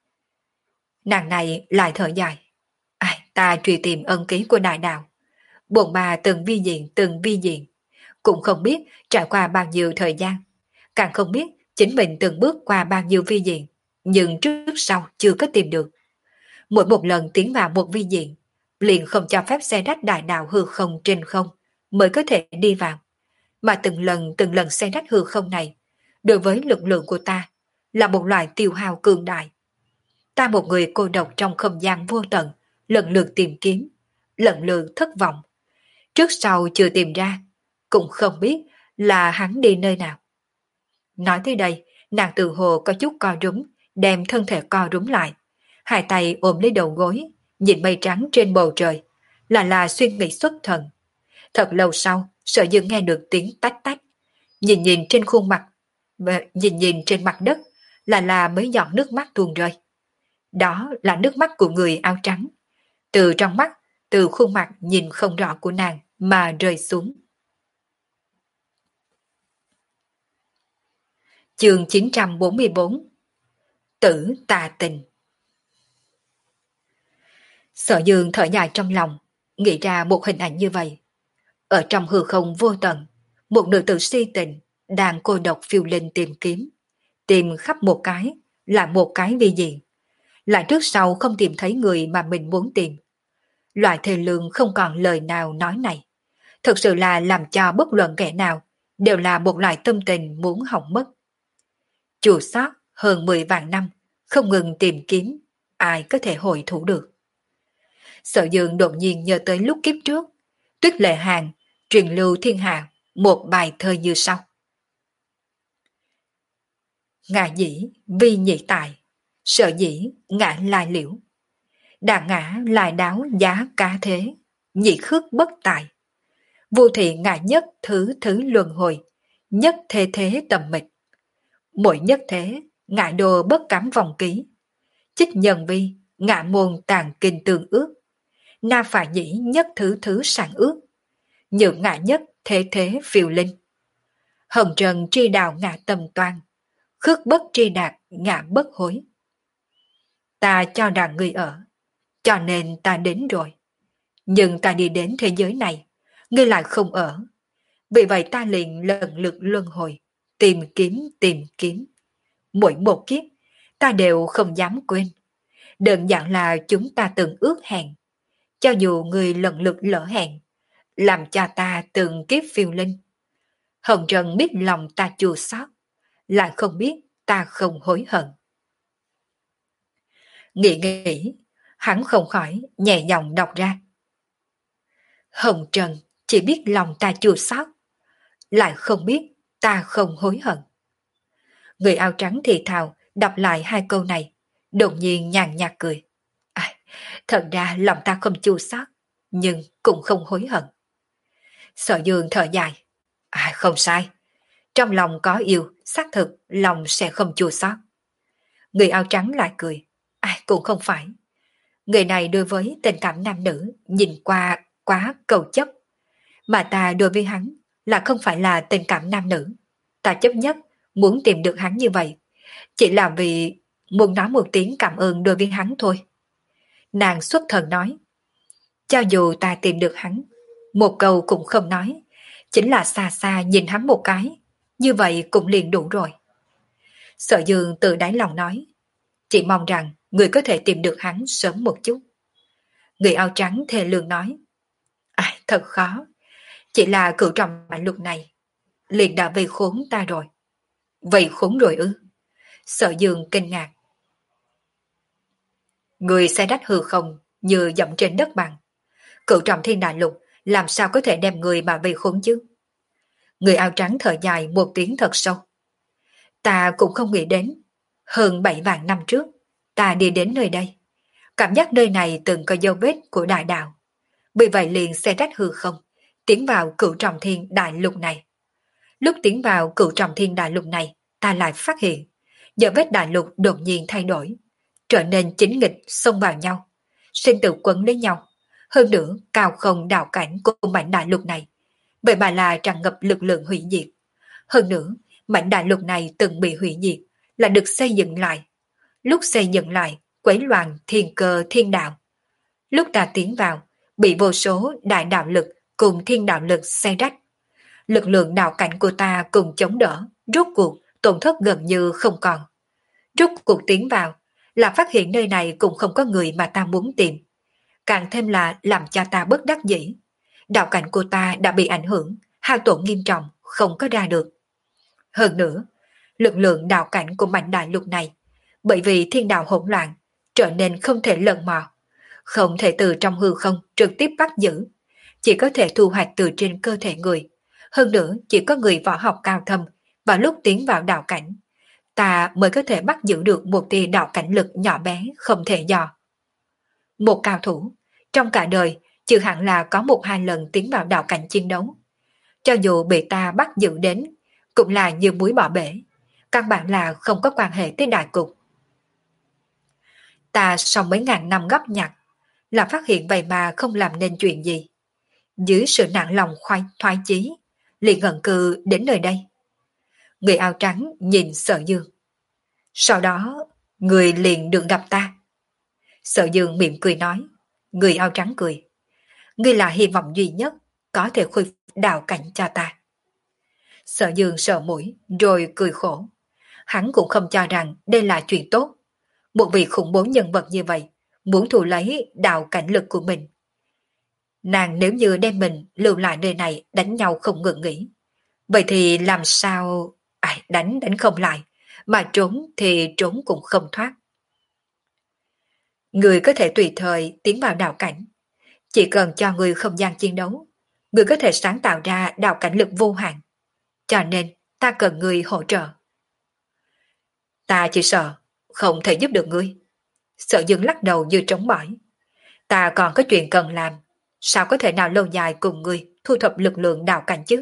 Nàng này lại thở dài. À, ta truy tìm ân ký của đại đạo. Bồn bà từng vi diện từng vi diện. Cũng không biết trải qua bao nhiêu thời gian. Càng không biết chính mình từng bước qua bao nhiêu vi diện. Nhưng trước sau chưa có tìm được. Mỗi một lần tiến vào một vi diện, liền không cho phép xe rách đại đạo hư không trên không mới có thể đi vào. Mà từng lần từng lần xe rách hư không này, đối với lực lượng của ta, là một loại tiêu hao cường đại. Ta một người cô độc trong không gian vô tận, lần lượt tìm kiếm, lần lượt thất vọng. Trước sau chưa tìm ra, cũng không biết là hắn đi nơi nào. Nói tới đây, nàng tự hồ có chút co rúm, đem thân thể co rúm lại. Hai tay ôm lấy đầu gối, nhìn mây trắng trên bầu trời, là là suy nghĩ xuất thần. Thật lâu sau, Sở Dương nghe được tiếng tách tách. Nhìn nhìn trên khuôn mặt, nhìn nhìn trên mặt đất, là là mấy giọt nước mắt tuôn rơi. Đó là nước mắt của người áo trắng. Từ trong mắt, từ khuôn mặt nhìn không rõ của nàng mà rơi xuống. Chương chín trăm bốn mươi bốn. Tử tà tình. Sở Dương thở dài trong lòng, nghĩ ra một hình ảnh như vậy. Ở trong hư không vô tận, một nữ tử si tình đang cô độc phiêu linh tìm kiếm, tìm khắp một cái là một cái vi diện, lại trước sau không tìm thấy người mà mình muốn tìm. Loại thề lương không còn lời nào nói này, thực sự là làm cho bất luận kẻ nào đều là một loại tâm tình muốn hỏng mất. Chùa sót hơn mười vạn năm, không ngừng tìm kiếm, ai có thể hồi thủ được. Sở Dương đột nhiên nhớ tới lúc kiếp trước, Tuyết Lệ Hàn truyền lưu thiên hạ một bài thơ như sau: ngã dĩ vi nhị tài, sở dĩ ngã lai liễu. Đà ngã lại đáo giá cá thế, nhị khước bất tài. Vô thị ngã nhất thứ thứ luân hồi, nhất thế thế tầm mịch. Mỗi nhất thế, ngã đồ bất cám vòng ký. Chích nhân vi, ngã môn tàn kinh tương ước. Na phả nhĩ nhất thứ thứ sản ước. Nhượng ngã nhất thế thế phiêu linh. Hồng trần tri đạo ngã tầm toan, khước bất tri đạt ngã bất hối. Ta cho rằng ngươi ở, cho nên ta đến rồi. Nhưng ta đi đến thế giới này, ngươi lại không ở. Vì vậy ta liền lần lượt luân hồi, tìm kiếm tìm kiếm. Mỗi một kiếp, ta đều không dám quên. Đơn giản là chúng ta từng ước hẹn. Cho dù người lần lượt lỡ hẹn, làm cho ta từng kiếp phiêu linh. Hồng Trần biết lòng ta chua xót, lại không biết ta không hối hận. Nghĩ nghĩ, hắn không khỏi nhẹ giọng đọc ra. Hồng Trần chỉ biết lòng ta chua xót, lại không biết ta không hối hận. Người áo trắng thì thào đọc lại hai câu này, đột nhiên nhàn nhạt cười. À, thật ra lòng ta không chua xót, nhưng cũng không hối hận. Sở Dương thở dài. À, không sai. Trong lòng có yêu, xác thực lòng sẽ không chua xót. Người áo trắng lại cười. À, cũng không phải. Người này đối với tình cảm nam nữ nhìn qua quá cầu chấp. Mà ta đối với hắn là không phải là tình cảm nam nữ. Ta chấp nhất muốn tìm được hắn như vậy, chỉ là vì muốn nói một tiếng cảm ơn đối với hắn thôi. Nàng xuất thần nói. Cho dù ta tìm được hắn, một câu cũng không nói, chính là xa xa nhìn hắn một cái, như vậy cũng liền đủ rồi. Sở Dương từ đáy lòng nói. Chỉ mong rằng người có thể tìm được hắn sớm một chút. Người áo trắng thề lương nói. À, thật khó. Chỉ là cửu trọng mạnh lục này liền đã vây khốn ta rồi. Vây khốn rồi ư? Sở Dương kinh ngạc. Người xe đách hư không như dẫm trên đất bằng. Cửu trọng thiên đại lục làm sao có thể đem người mà vây khốn chứ? Người áo trắng thở dài một tiếng thật sâu. Ta cũng không nghĩ đến. Hơn bảy vạn năm trước, ta đi đến nơi đây. Cảm giác nơi này từng có dấu vết của đại đạo. Vì vậy liền xe rách hư không, tiến vào cửu trọng thiên đại lục này. Lúc tiến vào cửu trọng thiên đại lục này, ta lại phát hiện, dấu vết đại lục đột nhiên thay đổi, trở nên chính nghịch xông vào nhau, sinh tử quấn lấy nhau. Hơn nữa, cao không đạo cảnh của mảnh đại lục này, vậy mà là tràn ngập lực lượng hủy diệt. Hơn nữa, mảnh đại lục này từng bị hủy diệt, là được xây dựng lại. Lúc xây dựng lại, quấy loạn thiên cơ thiên đạo. Lúc ta tiến vào, bị vô số đại đạo lực cùng thiên đạo lực xé rách. Lực lượng đạo cảnh của ta cùng chống đỡ, rốt cuộc tổn thất gần như không còn. Rốt cuộc tiến vào, là phát hiện nơi này cũng không có người mà ta muốn tìm. Càng thêm là làm cho ta bất đắc dĩ. Đạo cảnh của ta đã bị ảnh hưởng, hao tổn nghiêm trọng, không có ra được. Hơn nữa, lực lượng đạo cảnh của mảnh đại lục này, bởi vì thiên đạo hỗn loạn, trở nên không thể lận mò, không thể từ trong hư không trực tiếp bắt giữ, chỉ có thể thu hoạch từ trên cơ thể người. Hơn nữa chỉ có người võ học cao thâm và lúc tiến vào đạo cảnh, ta mới có thể bắt giữ được một tia đạo cảnh lực nhỏ bé không thể dò. Một cao thủ, trong cả đời, chưa hẳn là có một hai lần tiến vào đạo cảnh chiến đấu. Cho dù bị ta bắt giữ đến, cũng là như muối bỏ bể, căn bản là không có quan hệ tới đại cục. Ta sau mấy ngàn năm góp nhặt, là phát hiện vậy mà không làm nên chuyện gì. Dưới sự nặng lòng khoái thoái chí, liền ngẩn cư đến nơi đây. Người áo trắng nhìn Sở Dương. Sau đó, người liền được gặp ta. Sở Dương mỉm cười nói. Người áo trắng cười. Ngươi là hy vọng duy nhất có thể khôi phục đạo cảnh cho ta. Sở Dương sợ mũi rồi cười khổ. Hắn cũng không cho rằng đây là chuyện tốt. Một vị khủng bố nhân vật như vậy muốn thu lấy đạo cảnh lực của mình. Nàng nếu như đem mình lưu lại nơi này đánh nhau không ngừng nghỉ, vậy thì làm sao... À, đánh đánh không lại, mà trốn thì trốn cũng không thoát. Người có thể tùy thời tiến vào đạo cảnh. Chỉ cần cho người không gian chiến đấu, người có thể sáng tạo ra đạo cảnh lực vô hạn. Cho nên ta cần người hỗ trợ. Ta chỉ sợ không thể giúp được ngươi. Sở Dương lắc đầu như trống bỏi. Ta còn có chuyện cần làm, sao có thể nào lâu dài cùng ngươi thu thập lực lượng đạo cảnh chứ?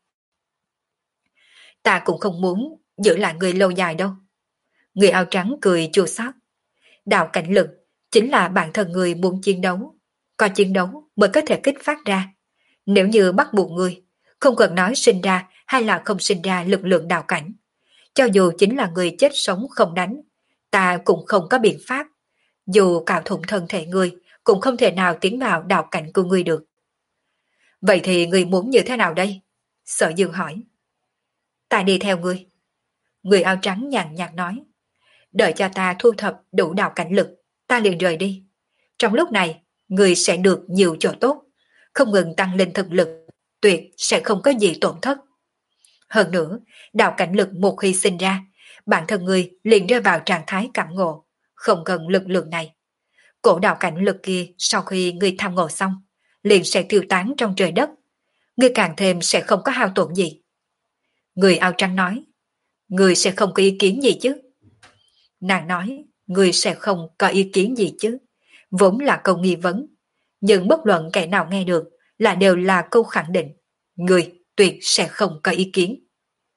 Ta cũng không muốn giữ lại người lâu dài đâu. Người áo trắng cười chua xót. Đạo cảnh lực chính là bản thân người muốn chiến đấu. Có chiến đấu mới có thể kích phát ra. Nếu như bắt buộc người, không cần nói sinh ra hay là không sinh ra lực lượng đạo cảnh. Cho dù chính là người chết sống không đánh, ta cũng không có biện pháp. Dù cạo thủng thân thể người, cũng không thể nào tiến vào đạo cảnh của người được. Vậy thì người muốn như thế nào đây? Sở Dương hỏi. Ta đi theo ngươi. Người áo trắng nhàn nhạt nói. Đợi cho ta thu thập đủ đạo cảnh lực, ta liền rời đi. Trong lúc này, người sẽ được nhiều chỗ tốt, không ngừng tăng lên thực lực, tuyệt sẽ không có gì tổn thất. Hơn nữa, đạo cảnh lực một khi sinh ra, bản thân người liền rơi vào trạng thái cảm ngộ, không cần lực lượng này. Cổ đạo cảnh lực kia sau khi người tham ngộ xong, liền sẽ tiêu tán trong trời đất. Người càng thêm sẽ không có hao tổn gì. Người áo trắng nói, người sẽ không có ý kiến gì chứ? Nàng nói, người sẽ không có ý kiến gì chứ? Vốn là câu nghi vấn, nhưng bất luận kẻ nào nghe được là đều là câu khẳng định. Người tuyệt sẽ không có ý kiến.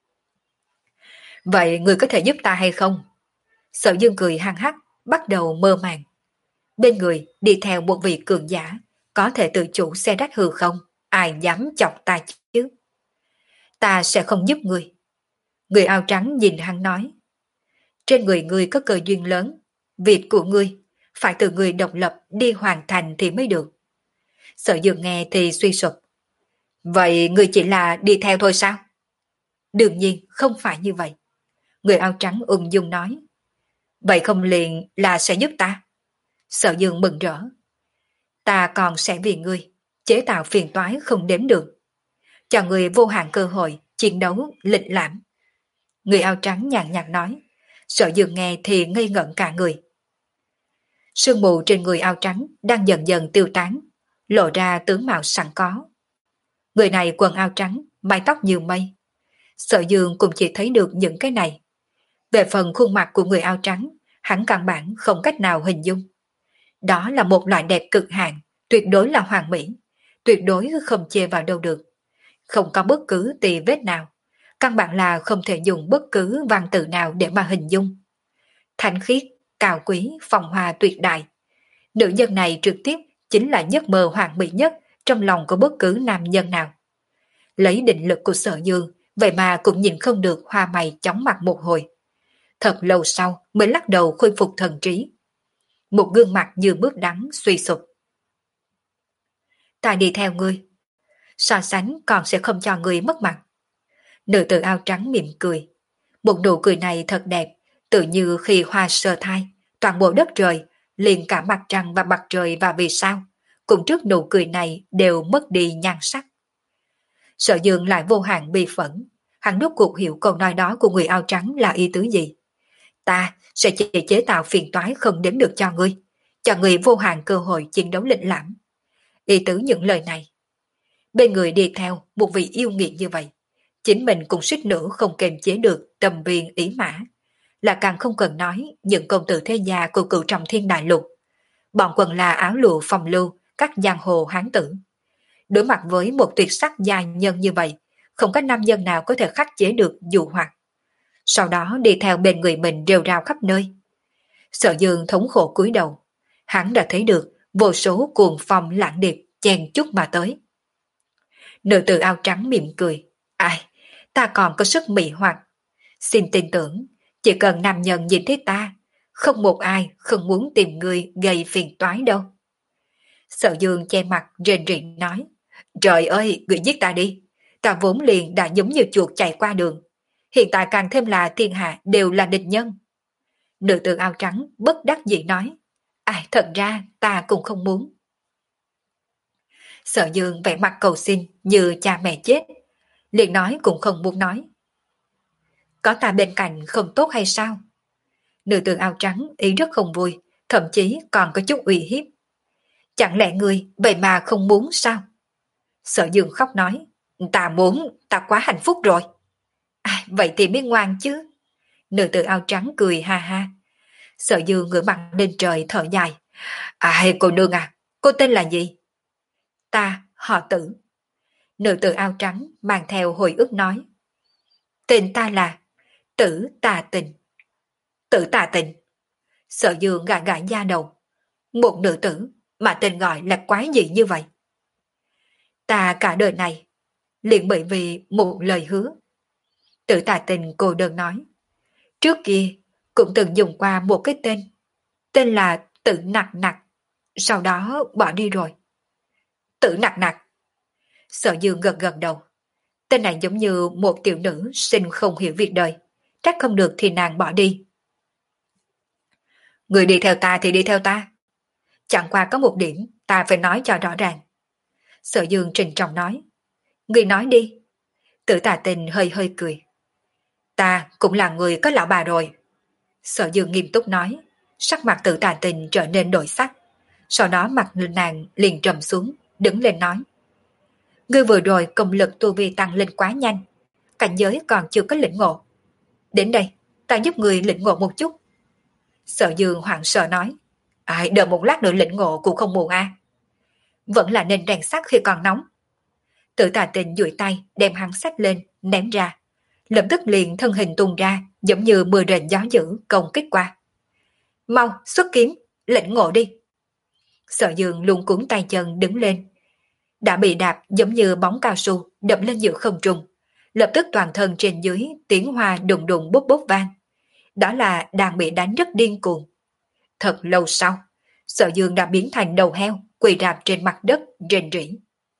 Vậy người có thể giúp ta hay không? Sở Dương cười hăng hắc, bắt đầu mơ màng. Bên người đi theo một vị cường giả, có thể tự chủ xe rách hư không, ai dám chọc ta chứ? Ta sẽ không giúp người. Người áo trắng nhìn hắn nói. Trên người người có cơ duyên lớn, việc của ngươi phải từ người độc lập đi hoàn thành thì mới được. Sở Dương nghe thì suy sụp. Vậy người chỉ là đi theo thôi sao? Đương nhiên không phải như vậy. Người áo trắng ung dung nói. Vậy không liền là sẽ giúp ta? Sở Dương mừng rỡ. Ta còn sẽ vì ngươi chế tạo phiền toái không đếm được, cho người vô hạn cơ hội chiến đấu lịch lãm. Người áo trắng nhàn nhạt nói. Sở Dương nghe thì ngây ngẩn cả người. Sương mù trên người áo trắng đang dần dần tiêu tán, lộ ra tướng mạo sẵn có. Người này quần áo trắng, mái tóc như mây. Sở Dương cũng chỉ thấy được những cái này. Về phần khuôn mặt của người áo trắng, hắn căn bản không cách nào hình dung. Đó là một loại đẹp cực hạn, tuyệt đối là hoàn mỹ, tuyệt đối không chê vào đâu được. Không có bất cứ tì vết nào, căn bản là không thể dùng bất cứ văn từ nào để mà hình dung. Thanh khiết, cao quý, phong hoa tuyệt đại. Nữ nhân này trực tiếp chính là giấc mơ hoàn mỹ nhất trong lòng của bất cứ nam nhân nào. Lấy định lực của Sở Dương, vậy mà cũng nhìn không được hoa mày chóng mặt một hồi. Thật lâu sau mới lắc đầu khôi phục thần trí. Một gương mặt như bước đắng suy sụp. Ta đi theo ngươi. So sánh còn sẽ không cho ngươi mất mặt. Nữ tử áo trắng mỉm cười. Một nụ cười này thật đẹp, tự như khi hoa sơ thai, toàn bộ đất trời, liền cả mặt trăng và mặt trời và vì sao, cùng trước nụ cười này đều mất đi nhan sắc. Sở Dương lại vô hạn bi phẫn, hắn rốt cuộc hiểu câu nói đó của người áo trắng là ý tứ gì. Ta sẽ chỉ chế tạo phiền toái không đếm được cho ngươi, cho người vô hạn cơ hội chiến đấu lịch lãm. Ý tứ những lời này. Bên người đi theo một vị yêu nghiệt như vậy, chính mình cũng suýt nữa không kiềm chế được tâm viên ý mã. Là càng không cần nói những công tử thế gia của cựu trọng thiên đại lục. Bọn quần là áo lụa phòng lưu, các giang hồ hán tử. Đối mặt với một tuyệt sắc gia nhân như vậy, không có nam nhân nào có thể khắc chế được dụ hoặc. Sau đó đi theo bên người mình rêu rao khắp nơi. Sở Dương thống khổ cúi đầu, hắn đã thấy được vô số cuồng phong lãng điệp chen chúc mà tới. Nữ tử áo trắng mỉm cười, ai, ta còn có sức mị hoặc. Xin tin tưởng, chỉ cần nam nhân nhìn thấy ta, không một ai không muốn tìm người gây phiền toái đâu. Sở Dương che mặt rên rỉ nói, trời ơi, người giết ta đi, ta vốn liền đã giống như chuột chạy qua đường, hiện tại càng thêm là thiên hạ đều là địch nhân. Nữ tử áo trắng bất đắc dĩ nói, ai, thật ra ta cũng không muốn. Sở Dương vẻ mặt cầu xin như cha mẹ chết, liền nói cũng không muốn nói. Có ta bên cạnh không tốt hay sao? Nữ tử áo trắng ý rất không vui, thậm chí còn có chút uy hiếp. Chẳng lẽ người vậy mà không muốn sao? Sở Dương khóc nói, ta muốn, ta quá hạnh phúc rồi. À, vậy thì mới ngoan chứ. Nữ tử áo trắng cười ha ha. Sở Dương ngửa mặt lên trời thở dài. À, cô nương à, cô tên là gì? Ta, họ Tử. Nữ tử áo trắng mang theo hồi ức nói. Tên ta là Tử Tà Tình. Tử Tà Tình. Sở Dương gãi gãi da đầu. Một nữ tử mà tên gọi là quái gì như vậy? Ta cả đời này liền bởi vì một lời hứa. Tử Tà Tình cô đơn nói. Trước kia cũng từng dùng qua một cái tên. Tên là Tử Nặc Nặc. Sau đó bỏ đi rồi. Tử Nặc Nặc. Sở Dương gật gật đầu. Tên này giống như một tiểu nữ sinh không hiểu việc đời. Trách không được thì nàng bỏ đi. Người đi theo ta thì đi theo ta. Chẳng qua có một điểm ta phải nói cho rõ ràng. Sở Dương trình trọng nói. Người nói đi. Tử Tà Tình hơi hơi cười. Ta cũng là người có lão bà rồi. Sở Dương nghiêm túc nói. Sắc mặt Tử Tà Tình trở nên đổi sắc. Sau đó mặt nàng liền trầm xuống, đứng lên nói. Ngươi vừa rồi công lực tu vi tăng lên quá nhanh. Cảnh giới còn chưa có lĩnh ngộ. Đến đây, ta giúp người lĩnh ngộ một chút. Sở Dương hoảng sợ nói. Ai, đợi một lát nữa lĩnh ngộ cũng không muộn à. Vẫn là nên rèn sắt khi còn nóng. Tử Tà Tình duỗi tay đem hắn sách lên, ném ra. Lập tức liền thân hình tung ra, giống như mưa rền gió dữ công kích qua. Mau, xuất kiếm, lĩnh ngộ đi. Sở Dương luôn cuốn tay chân đứng lên. Đã bị đạp giống như bóng cao su đập lên giữa không trung. Lập tức toàn thân trên dưới tiếng hoa đùng đùng bút bút vang. Đó là đang bị đánh rất điên cuồng. Thật lâu sau, Sở Dương đã biến thành đầu heo, quỳ rạp trên mặt đất, rên rỉ.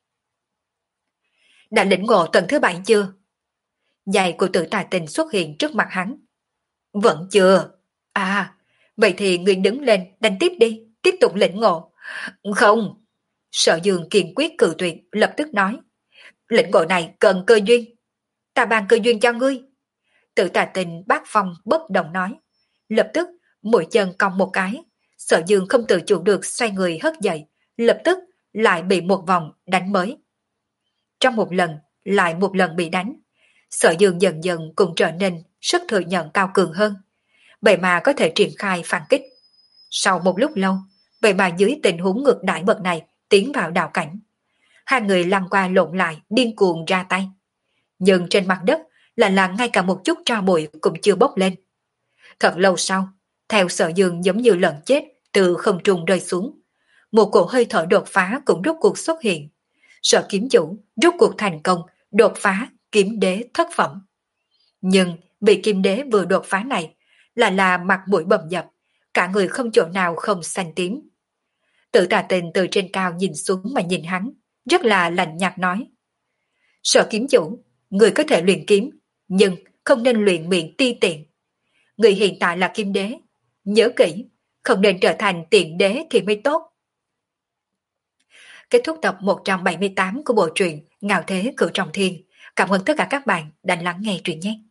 Đã lĩnh ngộ tầng thứ bảy chưa? Giày của Tử Tà Tình xuất hiện trước mặt hắn. Vẫn chưa. À, vậy thì người đứng lên, đánh tiếp đi, tiếp tục lĩnh ngộ. Không. Sở Dương kiên quyết cự tuyệt, lập tức nói. Lĩnh ngộ này cần cơ duyên. Ta ban cơ duyên cho ngươi. Tử Tà Tình bác phong bất động nói. Lập tức, mũi chân cong một cái. Sở Dương không tự chủ được xoay người hất dậy, lập tức lại bị một vòng đánh mới. Trong một lần, lại một lần bị đánh. Sở Dương dần dần cũng trở nên sức thừa nhận cao cường hơn. Vậy mà có thể triển khai phản kích. Sau một lúc lâu, vậy mà dưới tình huống ngược đại bậc này tiến vào đạo cảnh. Hai người lăn qua lộn lại, điên cuồng ra tay. Nhưng trên mặt đất là là ngay cả một chút tro bụi cũng chưa bốc lên. Thật lâu sau, theo Sở Dương giống như lợn chết từ không trung rơi xuống. Một cổ hơi thở đột phá cũng rốt cuộc xuất hiện. Sở kiếm chủ rốt cuộc thành công đột phá kiếm đế thất phẩm. Nhưng vị kim đế vừa đột phá này là là mặt mũi bầm dập, cả người không chỗ nào không xanh tím. Tử Tà Tình từ trên cao nhìn xuống mà nhìn hắn, rất là lạnh nhạt nói. Sở kiếm chủ, người có thể luyện kiếm, nhưng không nên luyện miệng ti tiện. Người hiện tại là kim đế, nhớ kỹ, không nên trở thành tiện đế thì mới tốt. Kết thúc tập một trăm bảy mươi tám của bộ truyện Ngạo Thế Cửu Trọng Thiên. Cảm ơn tất cả các bạn đã lắng nghe truyện nhé.